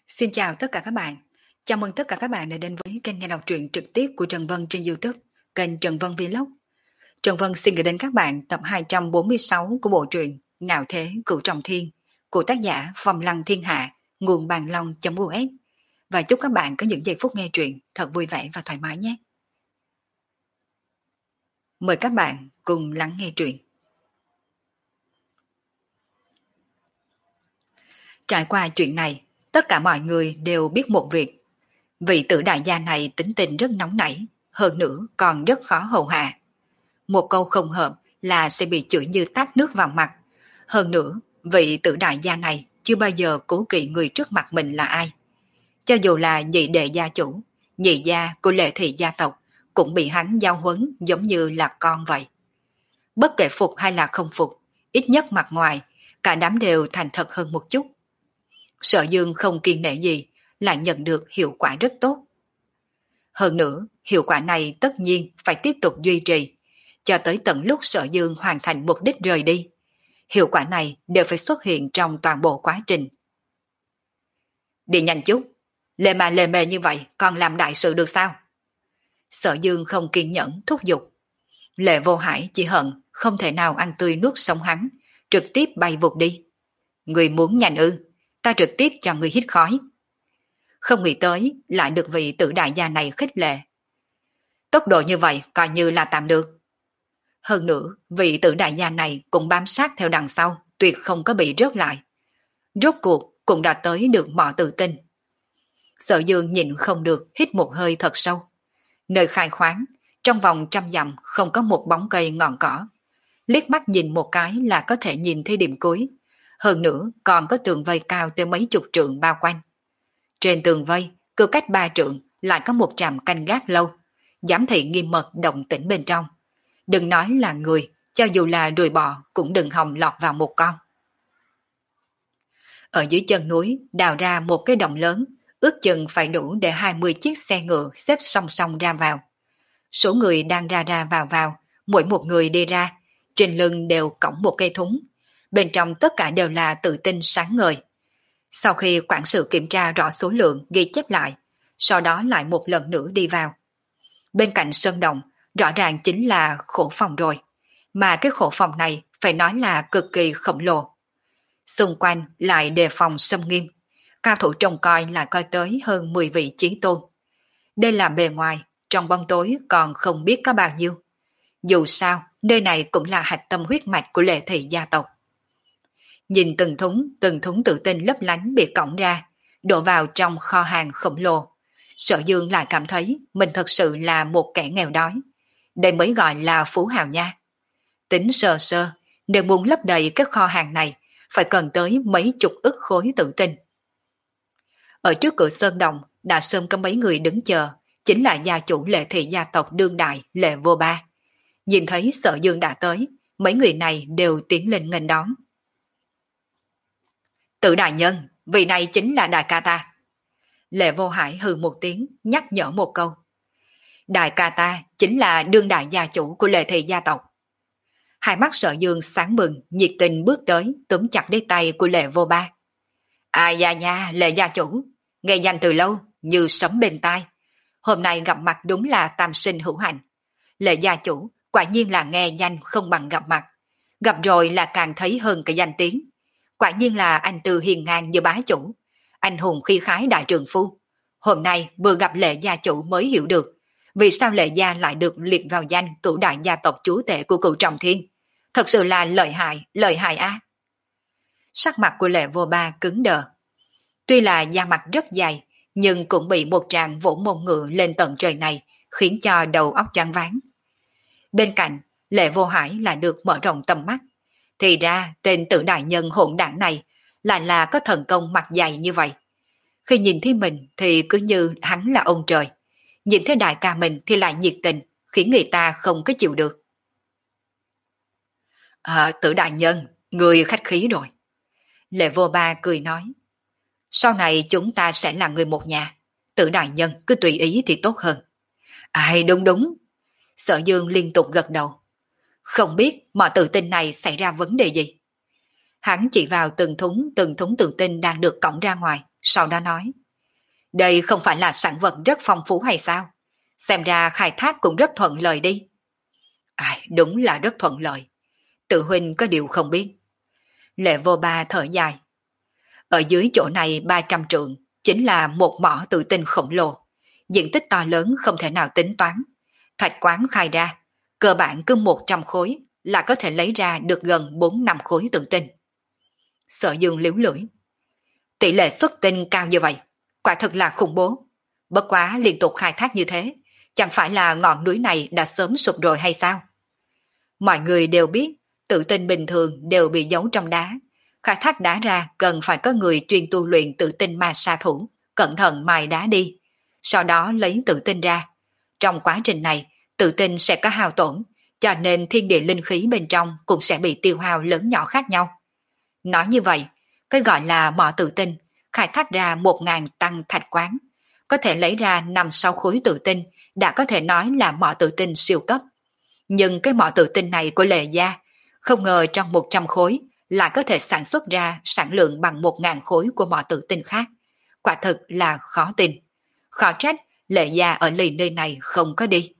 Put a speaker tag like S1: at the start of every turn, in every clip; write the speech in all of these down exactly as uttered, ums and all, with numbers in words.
S1: Xin chào tất cả các bạn. Chào mừng tất cả các bạn đã đến với kênh nghe đọc truyện trực tiếp của Trần Vân trên YouTube, kênh Trần Vân Vlog. Trần Vân xin gửi đến các bạn tập hai trăm bốn mươi sáu của bộ truyện Ngạo Thế Cửu Trọng Thiên của tác giả Phong Lăng Thiên Hạ, nguồn bàn long.us. Và chúc các bạn có những giây phút nghe truyện thật vui vẻ và thoải mái nhé. Mời các bạn cùng lắng nghe truyện. Trải qua chuyện này, tất cả mọi người đều biết một việc. Vị tử đại gia này tính tình rất nóng nảy, hơn nữa còn rất khó hầu hạ. Một câu không hợp là sẽ bị chửi như tát nước vào mặt. Hơn nữa, vị tử đại gia này chưa bao giờ cố kỵ người trước mặt mình là ai. Cho dù là nhị đệ gia chủ, nhị gia của Lệ Thị gia tộc cũng bị hắn giao huấn giống như là con vậy. Bất kể phục hay là không phục, ít nhất mặt ngoài, cả đám đều thành thật hơn một chút. Sở Dương không kiên nể gì, lại nhận được hiệu quả rất tốt. Hơn nữa, hiệu quả này tất nhiên phải tiếp tục duy trì, cho tới tận lúc Sở Dương hoàn thành mục đích rời đi. Hiệu quả này đều phải xuất hiện trong toàn bộ quá trình. Đi nhanh chút, lề mà lề mề như vậy còn làm đại sự được sao? Sở Dương không kiên nhẫn thúc giục. Lệ Vô Hải chỉ hận không thể nào ăn tươi nuốt sống hắn, trực tiếp bay vụt đi. Người muốn nhanh ư, ta trực tiếp cho người hít khói. Không nghĩ tới lại được vị tử đại gia này khích lệ. Tốc độ như vậy coi như là tạm được. Hơn nữa, vị tử đại gia này cũng bám sát theo đằng sau, tuyệt không có bị rớt lại. Rốt cuộc cũng đã tới được mỏ tự tin. Sở Dương nhìn không được, hít một hơi thật sâu. Nơi khai khoáng, trong vòng trăm dặm không có một bóng cây ngọn cỏ. Liếc mắt nhìn một cái là có thể nhìn thấy điểm cuối. Hơn nữa còn có tường vây cao tới mấy chục trượng bao quanh. Trên tường vây, cứ cách ba trượng lại có một trạm canh gác lâu, giám thị nghiêm mật động tĩnh bên trong. Đừng nói là người, cho dù là ruồi bò cũng đừng hòng lọt vào một con. Ở dưới chân núi đào ra một cái động lớn, ước chừng phải đủ để hai mươi chiếc xe ngựa xếp song song ra vào. Số người đang ra ra vào vào, mỗi một người đi ra, trên lưng đều cõng một cây thúng. Bên trong tất cả đều là tự tin sáng ngời. Sau khi quản sự kiểm tra rõ số lượng ghi chép lại, sau đó lại một lần nữa đi vào. Bên cạnh sơn động, rõ ràng chính là khổ phòng rồi. Mà cái khổ phòng này phải nói là cực kỳ khổng lồ. Xung quanh lại đề phòng xâm nghiêm. Cao thủ trông coi lại coi tới hơn mười vị chí tôn. Đây là bề ngoài, trong bóng tối còn không biết có bao nhiêu. Dù sao, nơi này cũng là hạch tâm huyết mạch của Lệ Thị gia tộc. Nhìn từng thúng, từng thúng tự tin lấp lánh bị cõng ra, đổ vào trong kho hàng khổng lồ. Sở Dương lại cảm thấy mình thật sự là một kẻ nghèo đói. Đây mới gọi là phú hào nha. Tính sơ sơ, nếu muốn lấp đầy cái kho hàng này, phải cần tới mấy chục ức khối tự tin. Ở trước cửa sơn động, đã sớm có mấy người đứng chờ, chính là gia chủ Lệ Thị gia tộc đương đại Lệ Vô Ba. Nhìn thấy Sở Dương đã tới, mấy người này đều tiến lên nghênh đón. Tự đại nhân, vị này chính là đại ca ta. Lệ Vô Hải hừ một tiếng, nhắc nhở một câu. Đại ca ta chính là đương đại gia chủ của Lệ Thị gia tộc. Hai mắt Sở Dương sáng mừng, nhiệt tình bước tới, túm chặt lấy tay của Lệ Vô Ba. Ai da nha, Lệ gia chủ, nghe danh từ lâu, như sấm bên tai. Hôm nay gặp mặt đúng là tam sinh hữu hạnh. Lệ gia chủ, quả nhiên là nghe danh không bằng gặp mặt. Gặp rồi là càng thấy hơn cái danh tiếng. Quả nhiên là anh tư hiền ngang như bá chủ. Anh hùng khi khái đại trường phu. Hôm nay vừa gặp Lệ gia chủ mới hiểu được vì sao Lệ gia lại được liệt vào danh cửu đại gia tộc chúa tể của Cửu Trọng Thiên. Thật sự là lợi hại, lợi hại á. Sắc mặt của Lệ Vô Ba cứng đờ. Tuy là da mặt rất dày, nhưng cũng bị một tràng vỗ mông ngựa lên tận trời này, khiến cho đầu óc choáng váng. Bên cạnh, Lệ Vô Hải lại được mở rộng tầm mắt. Thì ra tên tử đại nhân hỗn đảng này lại là có thần công mặt dày như vậy. Khi nhìn thấy mình thì cứ như hắn là ông trời. Nhìn thấy đại ca mình thì lại nhiệt tình, khiến người ta không có chịu được. À, tử đại nhân, người khách khí rồi. Lệ Vô Ba cười nói. Sau này chúng ta sẽ là người một nhà. Tử đại nhân cứ tùy ý thì tốt hơn. Ai đúng đúng. Sở Dương liên tục gật đầu. Không biết mọi tự tin này xảy ra vấn đề gì. Hắn chỉ vào từng thúng từng thúng tự tin đang được cõng ra ngoài, sau đó nói, đây không phải là sản vật rất phong phú hay sao? Xem ra khai thác cũng rất thuận lợi đi. Ai, đúng là rất thuận lợi. Tự huynh có điều không biết. Lệ Vô Ba thở dài. Ở dưới chỗ này ba trăm trượng, chính là một mỏ tự tinh khổng lồ. Diện tích to lớn không thể nào tính toán. Thạch quán khai ra, cơ bản cứ một trăm khối là có thể lấy ra được gần bốn năm khối tự tinh. Sở Dương liếu lưỡi. Tỷ lệ xuất tinh cao như vậy, quả thực là khủng bố. Bất quá liên tục khai thác như thế, chẳng phải là ngọn núi này đã sớm sụp rồi hay sao? Mọi người đều biết, tự tinh bình thường đều bị giấu trong đá. Khai thác đá ra cần phải có người chuyên tu luyện tự tinh ma sa thủ, cẩn thận mài đá đi. Sau đó lấy tự tinh ra. Trong quá trình này, tự tinh sẽ có hao tổn, cho nên thiên địa linh khí bên trong cũng sẽ bị tiêu hao lớn nhỏ khác nhau. Nói như vậy, cái gọi là mỏ tự tinh, khai thác ra một ngàn tăng thạch quán, có thể lấy ra năm sáu khối tự tinh, đã có thể nói là mỏ tự tinh siêu cấp. Nhưng cái mỏ tự tinh này của Lệ Gia, không ngờ trong một trăm khối lại có thể sản xuất ra sản lượng bằng một ngàn khối của mỏ tự tinh khác. Quả thực là khó tin. Khó trách Lệ Gia ở lì nơi này không có đi.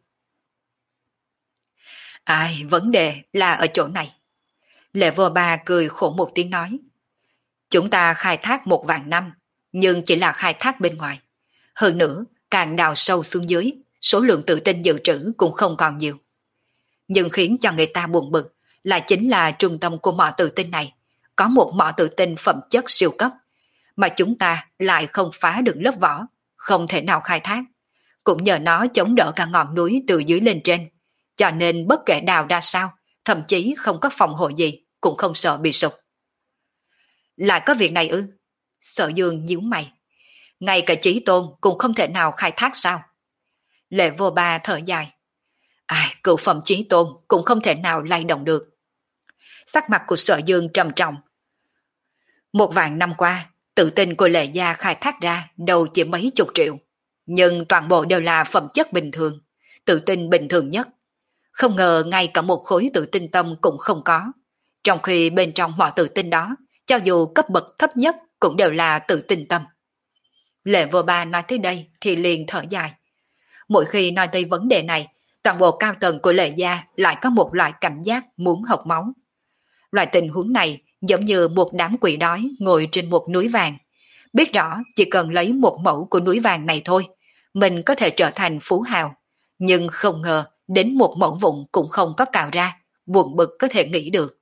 S1: Ai, vấn đề là ở chỗ này. Lệ Vô Ba cười khổ một tiếng nói. Chúng ta khai thác một vạn năm, nhưng chỉ là khai thác bên ngoài. Hơn nữa, càng đào sâu xuống dưới, số lượng tự tinh dự trữ cũng không còn nhiều. Nhưng khiến cho người ta buồn bực là chính là trung tâm của mỏ tự tinh này, có một mỏ tự tinh phẩm chất siêu cấp, mà chúng ta lại không phá được lớp vỏ, không thể nào khai thác. Cũng nhờ nó chống đỡ cả ngọn núi từ dưới lên trên, cho nên bất kể đào ra sao, thậm chí không có phòng hộ gì, cũng không sợ bị sụp. Lại có việc này ư? Sở Dương nhíu mày. Ngay cả Chí Tôn cũng không thể nào khai thác sao? Lệ Vô Ba thở dài. Ai, cựu phẩm Chí Tôn cũng không thể nào lay động được. Sắc mặt của Sở Dương trầm trọng. Một vạn năm qua, tự tin của Lệ Gia khai thác ra đâu chỉ mấy chục triệu, nhưng toàn bộ đều là phẩm chất bình thường, tự tin bình thường nhất. Không ngờ ngay cả một khối tự tinh tâm cũng không có, trong khi bên trong mọi tự tinh đó, cho dù cấp bậc thấp nhất cũng đều là tự tinh tâm. Lệ Vô Ba nói tới đây thì liền thở dài. Mỗi khi nói tới vấn đề này, toàn bộ cao tầng của Lệ Gia lại có một loại cảm giác muốn học máu. Loại tình huống này giống như một đám quỷ đói ngồi trên một núi vàng. Biết rõ chỉ cần lấy một mẫu của núi vàng này thôi, mình có thể trở thành phú hào. Nhưng không ngờ đến một mẫu vụn cũng không có cào ra, buồn bực có thể nghĩ được.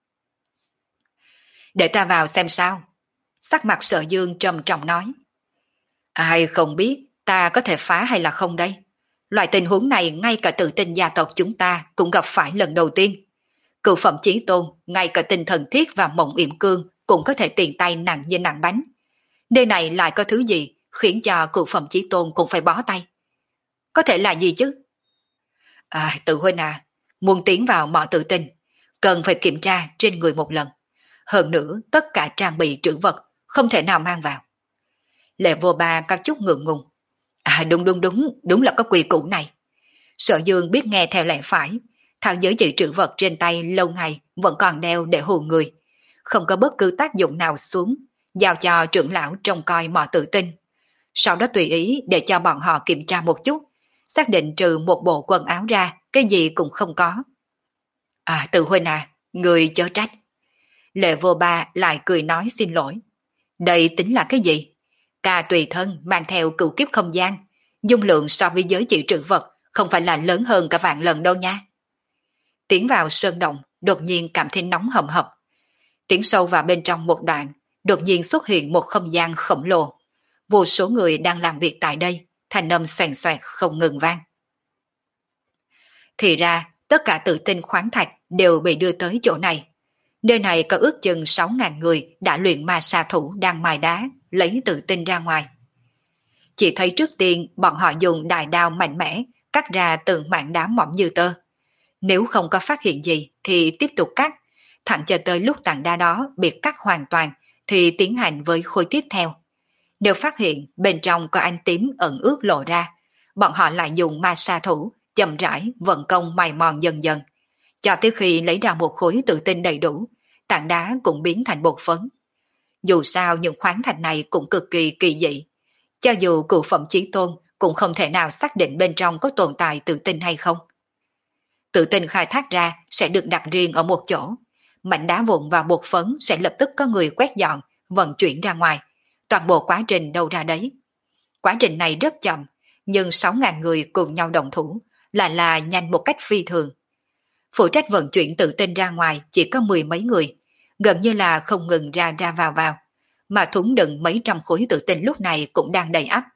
S1: Để ta vào xem sao. Sắc mặt Sở Dương trầm trọng nói. Ai không biết ta có thể phá hay là không đây? Loại tình huống này ngay cả tự tin gia tộc chúng ta cũng gặp phải lần đầu tiên. Cựu phẩm Chí Tôn, ngay cả tinh thần thiết và mộng yểm cương cũng có thể tiền tay nặng như nặng bánh. Nơi này lại có thứ gì khiến cho cựu phẩm Chí Tôn cũng phải bó tay? Có thể là gì chứ? À, tự huynh à, muốn tiến vào mỏ tự tin, cần phải kiểm tra trên người một lần. Hơn nữa, tất cả trang bị trữ vật không thể nào mang vào. Lệ Vô Ba có chút ngượng ngùng. À đúng đúng đúng, đúng là có quy củ này. Sở Dương biết nghe theo lẽ phải, thao giới dự trữ vật trên tay lâu ngày vẫn còn đeo để hù người. Không có bất cứ tác dụng nào xuống, giao cho trưởng lão trông coi mỏ tự tinh. Sau đó tùy ý để cho bọn họ kiểm tra một chút, xác định trừ một bộ quần áo ra, cái gì cũng không có. À tự huynh à, người chớ trách. Lệ Vô Ba lại cười nói xin lỗi. Đây tính là cái gì? Ca tùy thân mang theo cửu kiếp không gian, dung lượng so với giới chỉ trữ vật không phải là lớn hơn cả vạn lần đâu nha. Tiến vào sơn động, đột nhiên cảm thấy nóng hầm hập. Tiến sâu vào bên trong một đoạn, đột nhiên xuất hiện một không gian khổng lồ. Vô số người đang làm việc tại đây, thanh âm xoèn xoẹt không ngừng vang. Thì ra, tất cả tự tinh khoáng thạch đều bị đưa tới chỗ này. Nơi này có ước chừng sáu ngàn người đã luyện ma sa thủ đang mài đá, lấy tự tinh ra ngoài. Chỉ thấy trước tiên bọn họ dùng đại đao mạnh mẽ, cắt ra từng mảng đá mỏng như tơ. Nếu không có phát hiện gì thì tiếp tục cắt, thẳng cho tới lúc tảng đá đó bị cắt hoàn toàn thì tiến hành với khối tiếp theo. Nếu phát hiện bên trong có ánh tím ẩn ướt lộ ra, bọn họ lại dùng ma sa thủ chậm rãi vận công mài mòn dần dần, cho tới khi lấy ra một khối tự tinh đầy đủ, tảng đá cũng biến thành bột phấn. Dù sao những khoáng thạch này cũng cực kỳ kỳ dị. Cho dù cửu phẩm chí tôn cũng không thể nào xác định bên trong có tồn tại tự tinh hay không. Tự tinh khai thác ra sẽ được đặt riêng ở một chỗ. Mảnh đá vụn và bột phấn sẽ lập tức có người quét dọn, vận chuyển ra ngoài. Toàn bộ quá trình đâu ra đấy. Quá trình này rất chậm, nhưng sáu ngàn người cùng nhau đồng thủ là là nhanh một cách phi thường. Phụ trách vận chuyển tự tinh ra ngoài chỉ có mười mấy người, gần như là không ngừng ra ra vào vào, mà thúng đựng mấy trăm khối tự tinh lúc này cũng đang đầy ắp.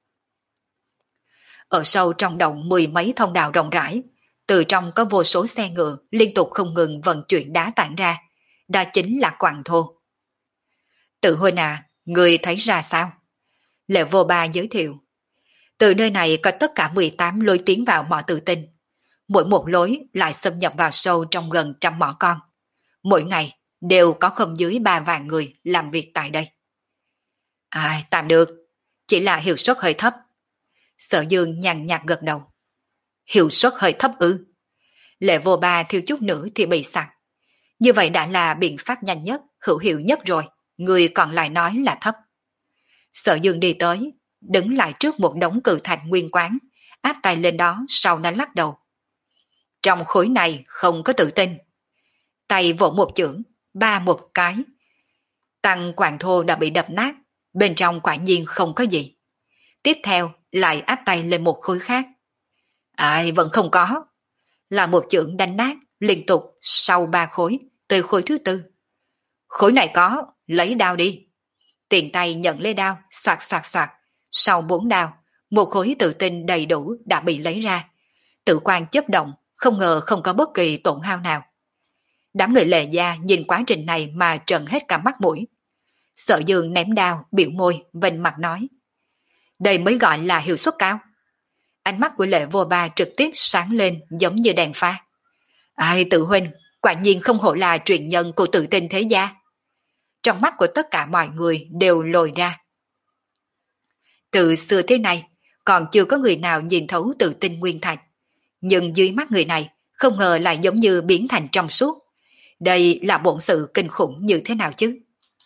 S1: Ở sâu trong động mười mấy thông đạo rộng rãi, từ trong có vô số xe ngựa liên tục không ngừng vận chuyển đá tản ra, đó chính là quặng thô. Tự huynh à, người thấy ra sao? Lệ Vô Ba giới thiệu. Từ nơi này có tất cả mười tám lối tiến vào mỏ tự tinh. Mỗi một lối lại xâm nhập vào sâu trong gần trăm mỏ con. Mỗi ngày đều có không dưới ba vạn người làm việc tại đây. Ai, tạm được, chỉ là hiệu suất hơi thấp. Sở Dương nhàn nhạt gật đầu. Hiệu suất hơi thấp ư? Lệ Vô Ba thiếu chút nữa thì bị sặc. Như vậy đã là biện pháp nhanh nhất, hữu hiệu nhất rồi, người còn lại nói là thấp. Sở Dương đi tới, đứng lại trước một đống cự thạch nguyên quán, áp tay lên đó sau nó lắc đầu. Trong khối này không có tự tin. Tay vỗ một chưởng, ba một cái. Tăng quạng thô đã bị đập nát, bên trong quả nhiên không có gì. Tiếp theo lại áp tay lên một khối khác. Ai vẫn không có. Là một chưởng đánh nát liên tục sau ba khối, từ khối thứ tư. Khối này có, lấy đao đi. Tiền tay nhận lấy đao, soạt soạt soạt. Sau bốn đao, một khối tự tinh đầy đủ đã bị lấy ra. Tự quan chớp động, không ngờ không có bất kỳ tổn hao nào. Đám người Lệ Gia nhìn quá trình này mà trợn hết cả mắt mũi. Sở Dương ném đao, biểu môi, vênh mặt nói. Đây mới gọi là hiệu suất cao. Ánh mắt của Lệ Vô Ba trực tiếp sáng lên giống như đèn pha. Ai tự huynh, quả nhiên không hổ là truyền nhân của tự tinh thế gia. Trong mắt của tất cả mọi người đều lồi ra. Từ xưa thế này, còn chưa có người nào nhìn thấu tự tinh nguyên thạch. Nhưng dưới mắt người này, không ngờ lại giống như biến thành trong suốt. Đây là bổn sự kinh khủng như thế nào chứ?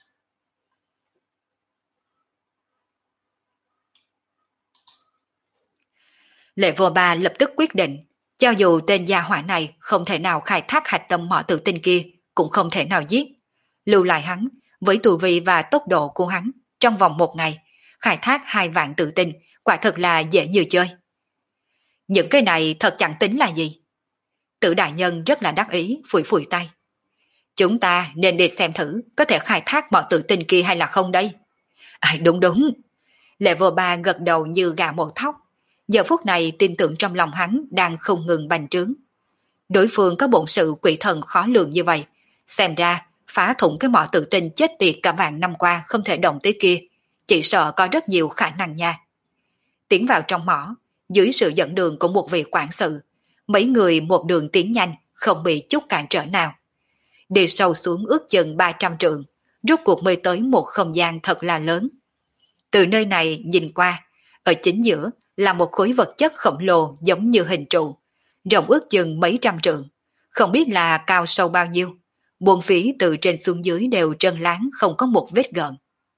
S1: Lệ Vô Ba lập tức quyết định, cho dù tên gia hỏa này không thể nào khai thác hạch tâm mỏ tự tinh kia, cũng không thể nào giết. Lưu lại hắn, với tu vi và tốc độ của hắn, trong vòng một ngày, khai thác hai vạn tự tinh, quả thật là dễ như chơi. Những cái này thật chẳng tính là gì. Tử đại nhân rất là đắc ý, phủi phủi tay. Chúng ta nên đi xem thử có thể khai thác mỏ tự tinh kia hay là không đây. À, đúng đúng. Lệ Vô Ba gật đầu như gà mổ thóc. Giờ phút này tin tưởng trong lòng hắn đang không ngừng bành trướng. Đối phương có bổn sự quỷ thần khó lường như vậy. Xem ra phá thủng cái mỏ tự tinh chết tiệt cả vạn năm qua không thể động tới kia. Chỉ sợ có rất nhiều khả năng nha. Tiến vào trong mỏ, dưới sự dẫn đường của một vị quản sự, mấy người một đường tiến nhanh, không bị chút cản trở nào. Đi sâu xuống ước chừng ba trăm trượng, rốt cuộc mới tới một không gian thật là lớn. Từ nơi này nhìn qua, ở chính giữa là một khối vật chất khổng lồ giống như hình trụ, rộng ước chừng mấy trăm trượng, không biết là cao sâu bao nhiêu. Buông phí từ trên xuống dưới đều trơn láng không có một vết gợn.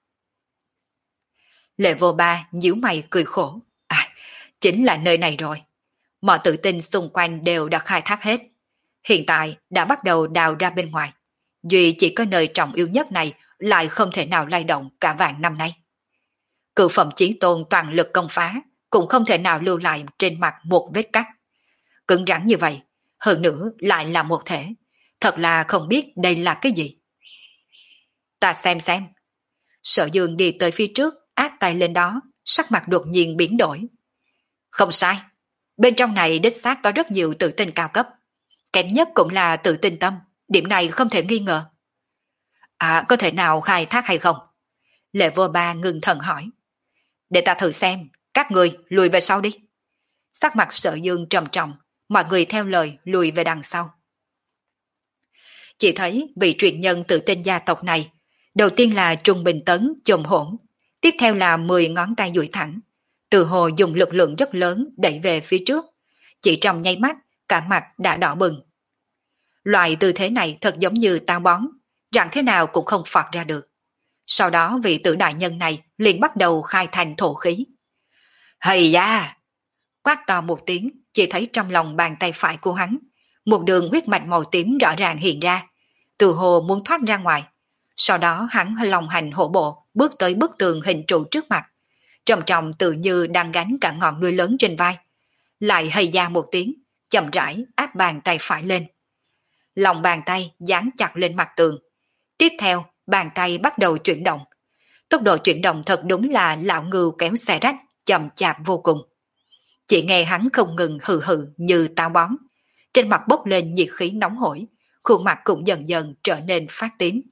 S1: Lệ Vô Ba nhíu mày cười khổ. À, chính là nơi này rồi. Mọi tự tin xung quanh đều đã khai thác hết. Hiện tại đã bắt đầu đào ra bên ngoài. Duy chỉ có nơi trọng yếu nhất này lại không thể nào lay động cả vạn năm nay. Cự phẩm chí tôn toàn lực công phá, cũng không thể nào lưu lại trên mặt một vết cắt. Cứng rắn như vậy, hơn nữa lại là một thể. Thật là không biết đây là cái gì. Ta xem xem. Sở Dương đi tới phía trước, áp tay lên đó, sắc mặt đột nhiên biến đổi. Không sai. Bên trong này đích xác có rất nhiều tự tin cao cấp. Kém nhất cũng là tự tin tâm, điểm này không thể nghi ngờ. À, có thể nào khai thác hay không? Lệ Vô Ba ngừng thần hỏi. Để ta thử xem, các người lùi về sau đi. Sắc mặt Sở Dương trầm trọng, mọi người theo lời lùi về đằng sau. Chỉ thấy vị truyền nhân tự tin gia tộc này, đầu tiên là Trung Bình Tấn chồm hổn, tiếp theo là mười ngón tay duỗi thẳng, từ hồ dùng lực lượng rất lớn đẩy về phía trước, chỉ trong nháy mắt cả mặt đã đỏ bừng. Loại tư thế này thật giống như táo bón, rằng thế nào cũng không phọt ra được. Sau đó vị tử đại nhân này liền bắt đầu khai thành thổ khí. Hầy da! Quát to một tiếng, chỉ thấy trong lòng bàn tay phải của hắn, một đường huyết mạch màu tím rõ ràng hiện ra, từ hồ muốn thoát ra ngoài. Sau đó hắn lòng hành hổ bộ, bước tới bức tường hình trụ trước mặt, trầm trọng tự như đang gánh cả ngọn núi lớn trên vai. Lại hầy da một tiếng, chậm rãi áp bàn tay phải lên. Lòng bàn tay dán chặt lên mặt tường. Tiếp theo, bàn tay bắt đầu chuyển động. Tốc độ chuyển động thật đúng là lão ngưu kéo xe rách, chậm chạp vô cùng. Chỉ nghe hắn không ngừng hừ hừ như táo bón. Trên mặt bốc lên nhiệt khí nóng hổi, khuôn mặt cũng dần dần trở nên phát tím.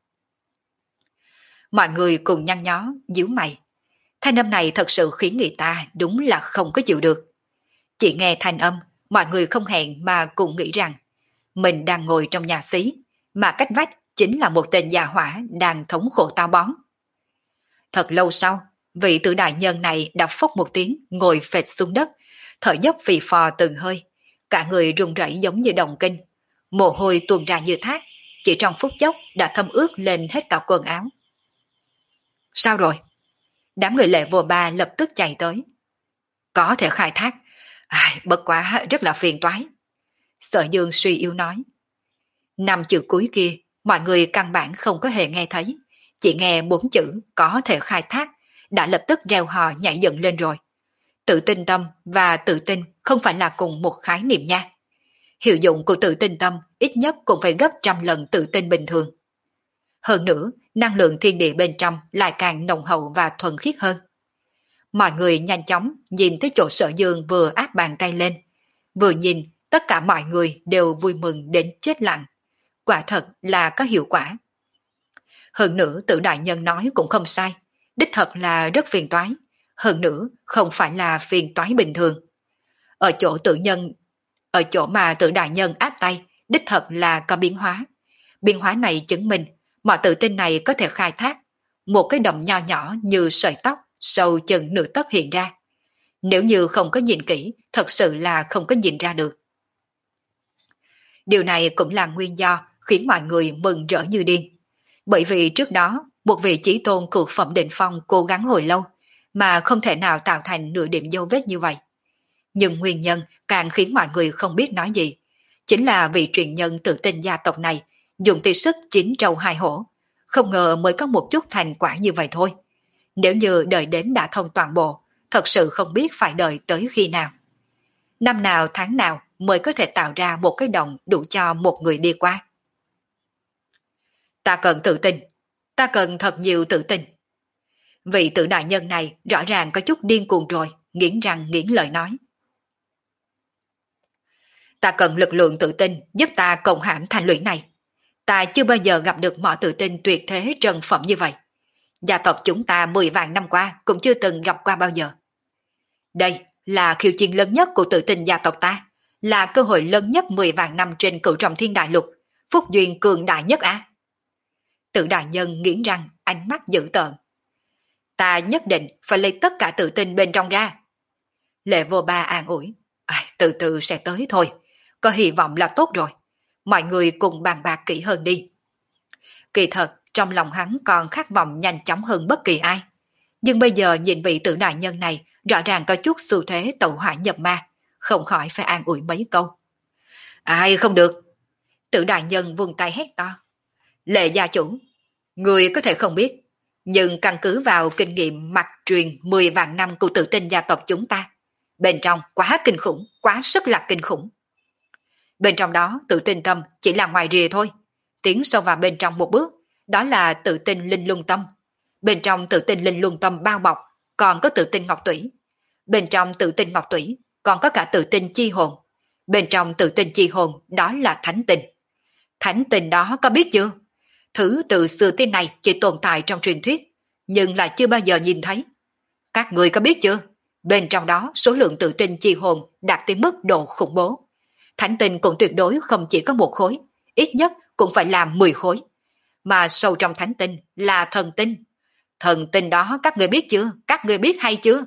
S1: Mọi người cùng nhăn nhó, nhíu mày. Thanh âm này thật sự khiến người ta đúng là không có chịu được. Chỉ nghe thanh âm, mọi người không hẹn mà cùng nghĩ rằng mình đang ngồi trong nhà xí, mà cách vách chính là một tên già hỏa đang thống khổ táo bón. Thật lâu sau, vị tử đại nhân này đã phốc một tiếng ngồi phệt xuống đất, thở dốc phì phò từng hơi, cả người run rẩy giống như động kinh, mồ hôi tuôn ra như thác, chỉ trong phút chốc đã thấm ướt lên hết cả quần áo. Sao rồi? Đám người Lệ Vô Ba lập tức chạy tới. Có thể khai thác, à, bất quá rất là phiền toái. Sở Dương suy yếu nói. Năm chữ cuối kia, mọi người căn bản không có hề nghe thấy, chỉ nghe bốn chữ có thể khai thác, đã lập tức reo hò nhảy dựng lên rồi. Tự tin tâm và tự tin không phải là cùng một khái niệm nha. Hiệu dụng của tự tin tâm ít nhất cũng phải gấp trăm lần tự tin bình thường. Hơn nữa, năng lượng thiên địa bên trong lại càng nồng hậu và thuần khiết hơn. Mọi người nhanh chóng nhìn tới chỗ Sở Dương vừa áp bàn tay lên. Vừa nhìn, tất cả mọi người đều vui mừng đến chết lặng. Quả thật là có hiệu quả. Hơn nữa Tử đại nhân nói cũng không sai. Đích thật là rất phiền toái. Hơn nữa không phải là phiền toái bình thường. Ở chỗ tự nhân, ở chỗ mà Tử đại nhân áp tay, đích thật là có biến hóa. Biến hóa này chứng minh mọi tự tin này có thể khai thác. Một cái động nho nhỏ như sợi tóc, sâu chừng nửa tấc hiện ra. Nếu như không có nhìn kỹ, thật sự là không có nhìn ra được. Điều này cũng là nguyên do khiến mọi người mừng rỡ như điên. Bởi vì trước đó, một vị chí tôn cực phẩm đỉnh phong cố gắng hồi lâu, mà không thể nào tạo thành nửa điểm dấu vết như vậy. Nhưng nguyên nhân càng khiến mọi người không biết nói gì, chính là vị truyền nhân tự tin gia tộc này dùng tỷ sức chín trâu hai hổ, không ngờ mới có một chút thành quả như vậy thôi. Nếu như đợi đến đã thông toàn bộ, thật sự không biết phải đợi tới khi nào. Năm nào tháng nào mới có thể tạo ra một cái động đủ cho một người đi qua. Ta cần tự tin, ta cần thật nhiều tự tin. Vị Tử đại nhân này rõ ràng có chút điên cuồng rồi, nghiến răng nghiến lợi nói. Ta cần lực lượng tự tin giúp ta cộng hãm thành lũy này. Ta chưa bao giờ gặp được mỏ tự tin tuyệt thế trần phẩm như vậy. Gia tộc chúng ta mười vạn năm qua cũng chưa từng gặp qua bao giờ. Đây là khiêu chiến lớn nhất của tự tin gia tộc ta, là cơ hội lớn nhất mười vạn năm trên cửu trọng thiên đại lục, phúc duyên cường đại nhất á. Tử đại nhân nghiến răng, ánh mắt dữ tợn. Ta nhất định phải lấy tất cả tự tin bên trong ra. Lệ Vô Ba an ủi. À, từ từ sẽ tới thôi, có hy vọng là tốt rồi. Mọi người cùng bàn bạc kỹ hơn đi. Kỳ thật, trong lòng hắn còn khát vọng nhanh chóng hơn bất kỳ ai. Nhưng bây giờ nhìn vị Tử đại nhân này rõ ràng có chút xu thế tẩu hỏa nhập ma, không khỏi phải an ủi mấy câu. Ai không được. Tử đại nhân vung tay hét to. Lệ gia chủ, người có thể không biết, nhưng căn cứ vào kinh nghiệm mặt truyền mười vạn năm của tự tin gia tộc chúng ta, bên trong quá kinh khủng, quá sức là kinh khủng. Bên trong đó tự tin tâm chỉ là ngoài rìa thôi. Tiến sâu vào bên trong một bước, đó là tự tin linh lung tâm. Bên trong tự tin linh lung tâm bao bọc, còn có tự tin ngọc tủy. Bên trong tự tin ngọc tủy, còn có cả tự tin chi hồn. Bên trong tự tin chi hồn, đó là thánh tình. Thánh tình đó có biết chưa? Thứ từ xưa tới nay chỉ tồn tại trong truyền thuyết, nhưng là chưa bao giờ nhìn thấy. Các người có biết chưa? Bên trong đó số lượng tự tin chi hồn đạt tới mức độ khủng bố. Thánh tình cũng tuyệt đối không chỉ có một khối, ít nhất cũng phải là mười khối. Mà sâu trong thánh tinh là thần tinh. Thần tinh đó các người biết chưa? Các người biết hay chưa?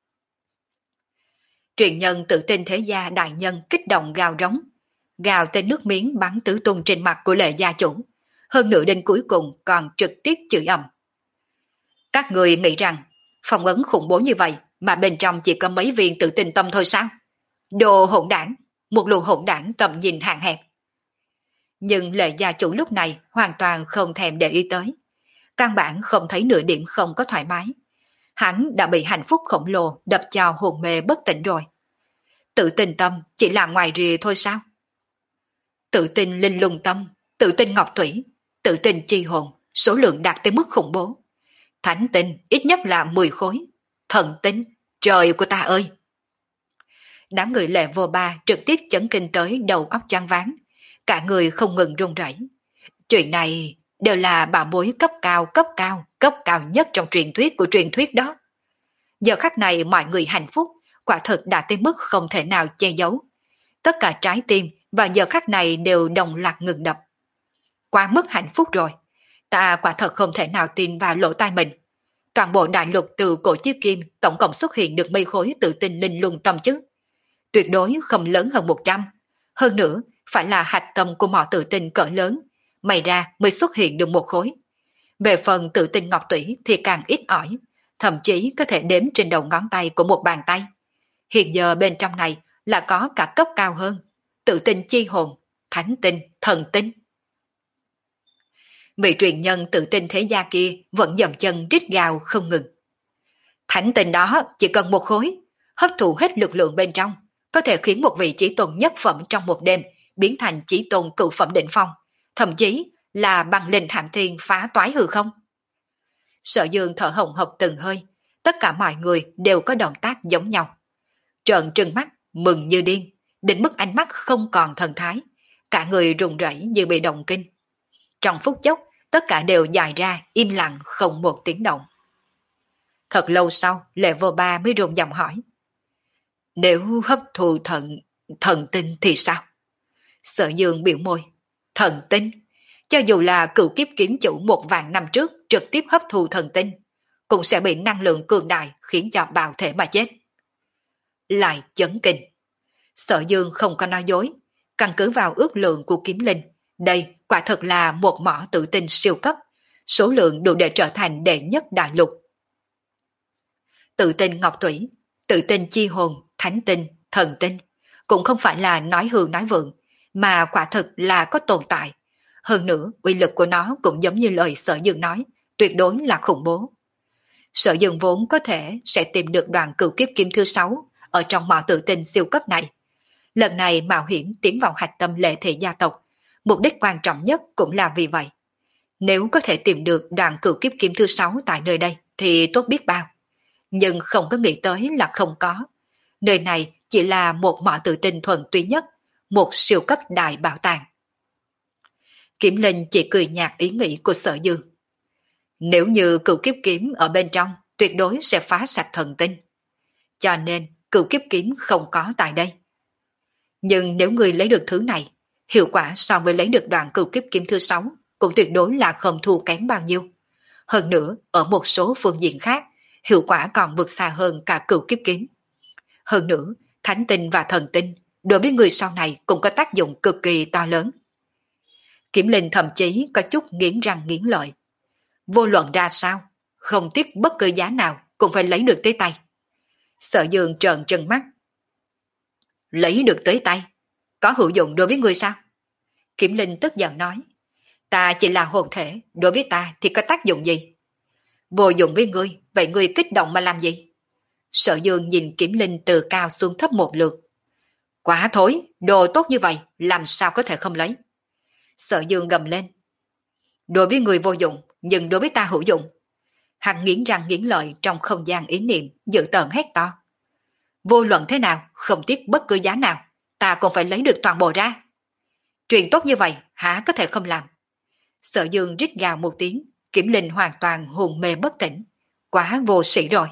S1: Truyền nhân tự tin thế gia đại nhân kích động gào rống. Gào tên nước miếng bắn tứ tung trên mặt của Lệ gia chủ. Hơn nữa đến cuối cùng còn trực tiếp chửi ầm. Các người nghĩ rằng phong ấn khủng bố như vậy mà bên trong chỉ có mấy viên tự tin tâm thôi sao? Đồ hỗn đảng, một luồng hỗn đảng tầm nhìn hạn hẹp. Nhưng Lệ gia chủ lúc này hoàn toàn không thèm để ý tới. Căn bản không thấy nửa điểm không có thoải mái. Hắn đã bị hạnh phúc khổng lồ đập cho hồn mê bất tỉnh rồi. Tự tin tâm chỉ là ngoài rìa thôi sao? Tự tin linh lung tâm, tự tin ngọc thủy, tự tin chi hồn, số lượng đạt tới mức khủng bố. Thánh tinh ít nhất là mười khối. Thần tinh, trời của ta ơi! Đám người Lệ Vô Ba trực tiếp chấn kinh tới đầu óc choáng váng, cả người không ngừng run rẩy. Chuyện này đều là bảo bối cấp cao, cấp cao, cấp cao nhất trong truyền thuyết của truyền thuyết đó. Giờ khắc này mọi người hạnh phúc, quả thực đã tới mức không thể nào che giấu. Tất cả trái tim vào giờ khắc này đều đồng loạt ngừng đập. Quá mức hạnh phúc rồi, ta quả thật không thể nào tin vào lỗ tai mình. Toàn bộ đại lục từ cổ chí kim tổng cộng xuất hiện được mấy khối tự tin linh luân tâm chứ. Tuyệt đối không lớn hơn một trăm. Hơn nữa, phải là hạch tâm của mọi tự tin cỡ lớn, may ra mới xuất hiện được một khối. Về phần tự tin ngọc tủy thì càng ít ỏi, thậm chí có thể đếm trên đầu ngón tay của một bàn tay. Hiện giờ bên trong này là có cả cấp cao hơn, tự tin chi hồn, thánh tinh, thần tinh. Vị truyền nhân tự tin thế gia kia vẫn dậm chân rít gào không ngừng. Thánh tinh đó chỉ cần một khối, hấp thụ hết lực lượng bên trong, có thể khiến một vị chí tôn nhất phẩm trong một đêm biến thành chí tôn cửu phẩm đỉnh phong, thậm chí là bằng linh hàm thiên phá toái hư không. Sở Dương thở hồng hộc từng hơi, tất cả mọi người đều có động tác giống nhau. Trợn trừng mắt, mừng như điên, đến mức ánh mắt không còn thần thái, cả người run rẩy như bị động kinh. Trong phút chốc, tất cả đều dài ra, im lặng không một tiếng động. Thật lâu sau, Lệ Vô Ba mới run giọng hỏi. Nếu hấp thụ thần, thần tinh thì sao? Sở Dương biểu môi. Thần tinh? Cho dù là cựu kiếp kiếm chủ một vạn năm trước trực tiếp hấp thụ thần tinh, cũng sẽ bị năng lượng cường đại khiến cho bạo thể mà chết. Lại chấn kinh. Sở Dương không có nói dối, căn cứ vào ước lượng của kiếm linh, đây quả thật là một mỏ tự tin siêu cấp, số lượng đủ để trở thành đệ nhất đại lục. Tự tin ngọc thủy, tự tin chi hồn, thánh tinh, thần tinh, cũng không phải là nói hư nói vượng, mà quả thực là có tồn tại. Hơn nữa, uy lực của nó cũng giống như lời Sở Dương nói, tuyệt đối là khủng bố. Sở Dương vốn có thể sẽ tìm được đoàn cửu kiếp kiếm thứ sáu ở trong mỏ tự tin siêu cấp này. Lần này mạo hiểm tiến vào hạch tâm Lệ Thị gia tộc, mục đích quan trọng nhất cũng là vì vậy. Nếu có thể tìm được đoàn cửu kiếp kiếm thứ sáu tại nơi đây thì tốt biết bao. Nhưng không có nghĩ tới là không có. Nơi này chỉ là một mỏ tự tin thuần túy nhất, một siêu cấp đại bảo tàng. Kiếm Linh chỉ cười nhạt ý nghĩ của Sở Dương. Nếu như cửu kiếp kiếm ở bên trong, tuyệt đối sẽ phá sạch thần tinh. Cho nên cửu kiếp kiếm không có tại đây. Nhưng nếu người lấy được thứ này, hiệu quả so với lấy được đoạn cửu kiếp kiếm thứ sáu cũng tuyệt đối là không thua kém bao nhiêu. Hơn nữa, ở một số phương diện khác, hiệu quả còn vượt xa hơn cả cửu kiếp kiếm. Hơn nữa, thánh tinh và thần tinh đối với người sau này cũng có tác dụng cực kỳ to lớn. Kiếm Linh thậm chí có chút nghiến răng nghiến lợi. Vô luận ra sao, không tiếc bất cứ giá nào cũng phải lấy được tới tay. Sở Dương trợn trừng mắt. Lấy được tới tay? Có hữu dụng đối với người sao? Kiếm Linh tức giận nói. Ta chỉ là hồn thể, đối với ta thì có tác dụng gì? Vô dụng với ngươi, vậy ngươi kích động mà làm gì? Sở Dương nhìn Kiếm Linh từ cao xuống thấp một lượt. Quá thối, đồ tốt như vậy, làm sao có thể không lấy? Sở Dương gầm lên. Đối với người vô dụng, nhưng đối với ta hữu dụng. Hắn nghiến răng nghiến lợi trong không gian ý niệm, dự tợn hét to. Vô luận thế nào, không tiếc bất cứ giá nào, ta cũng phải lấy được toàn bộ ra. Chuyện tốt như vậy, há có thể không làm? Sở Dương rít gào một tiếng, Kiếm Linh hoàn toàn hồn mê bất tỉnh. Quá vô sĩ rồi.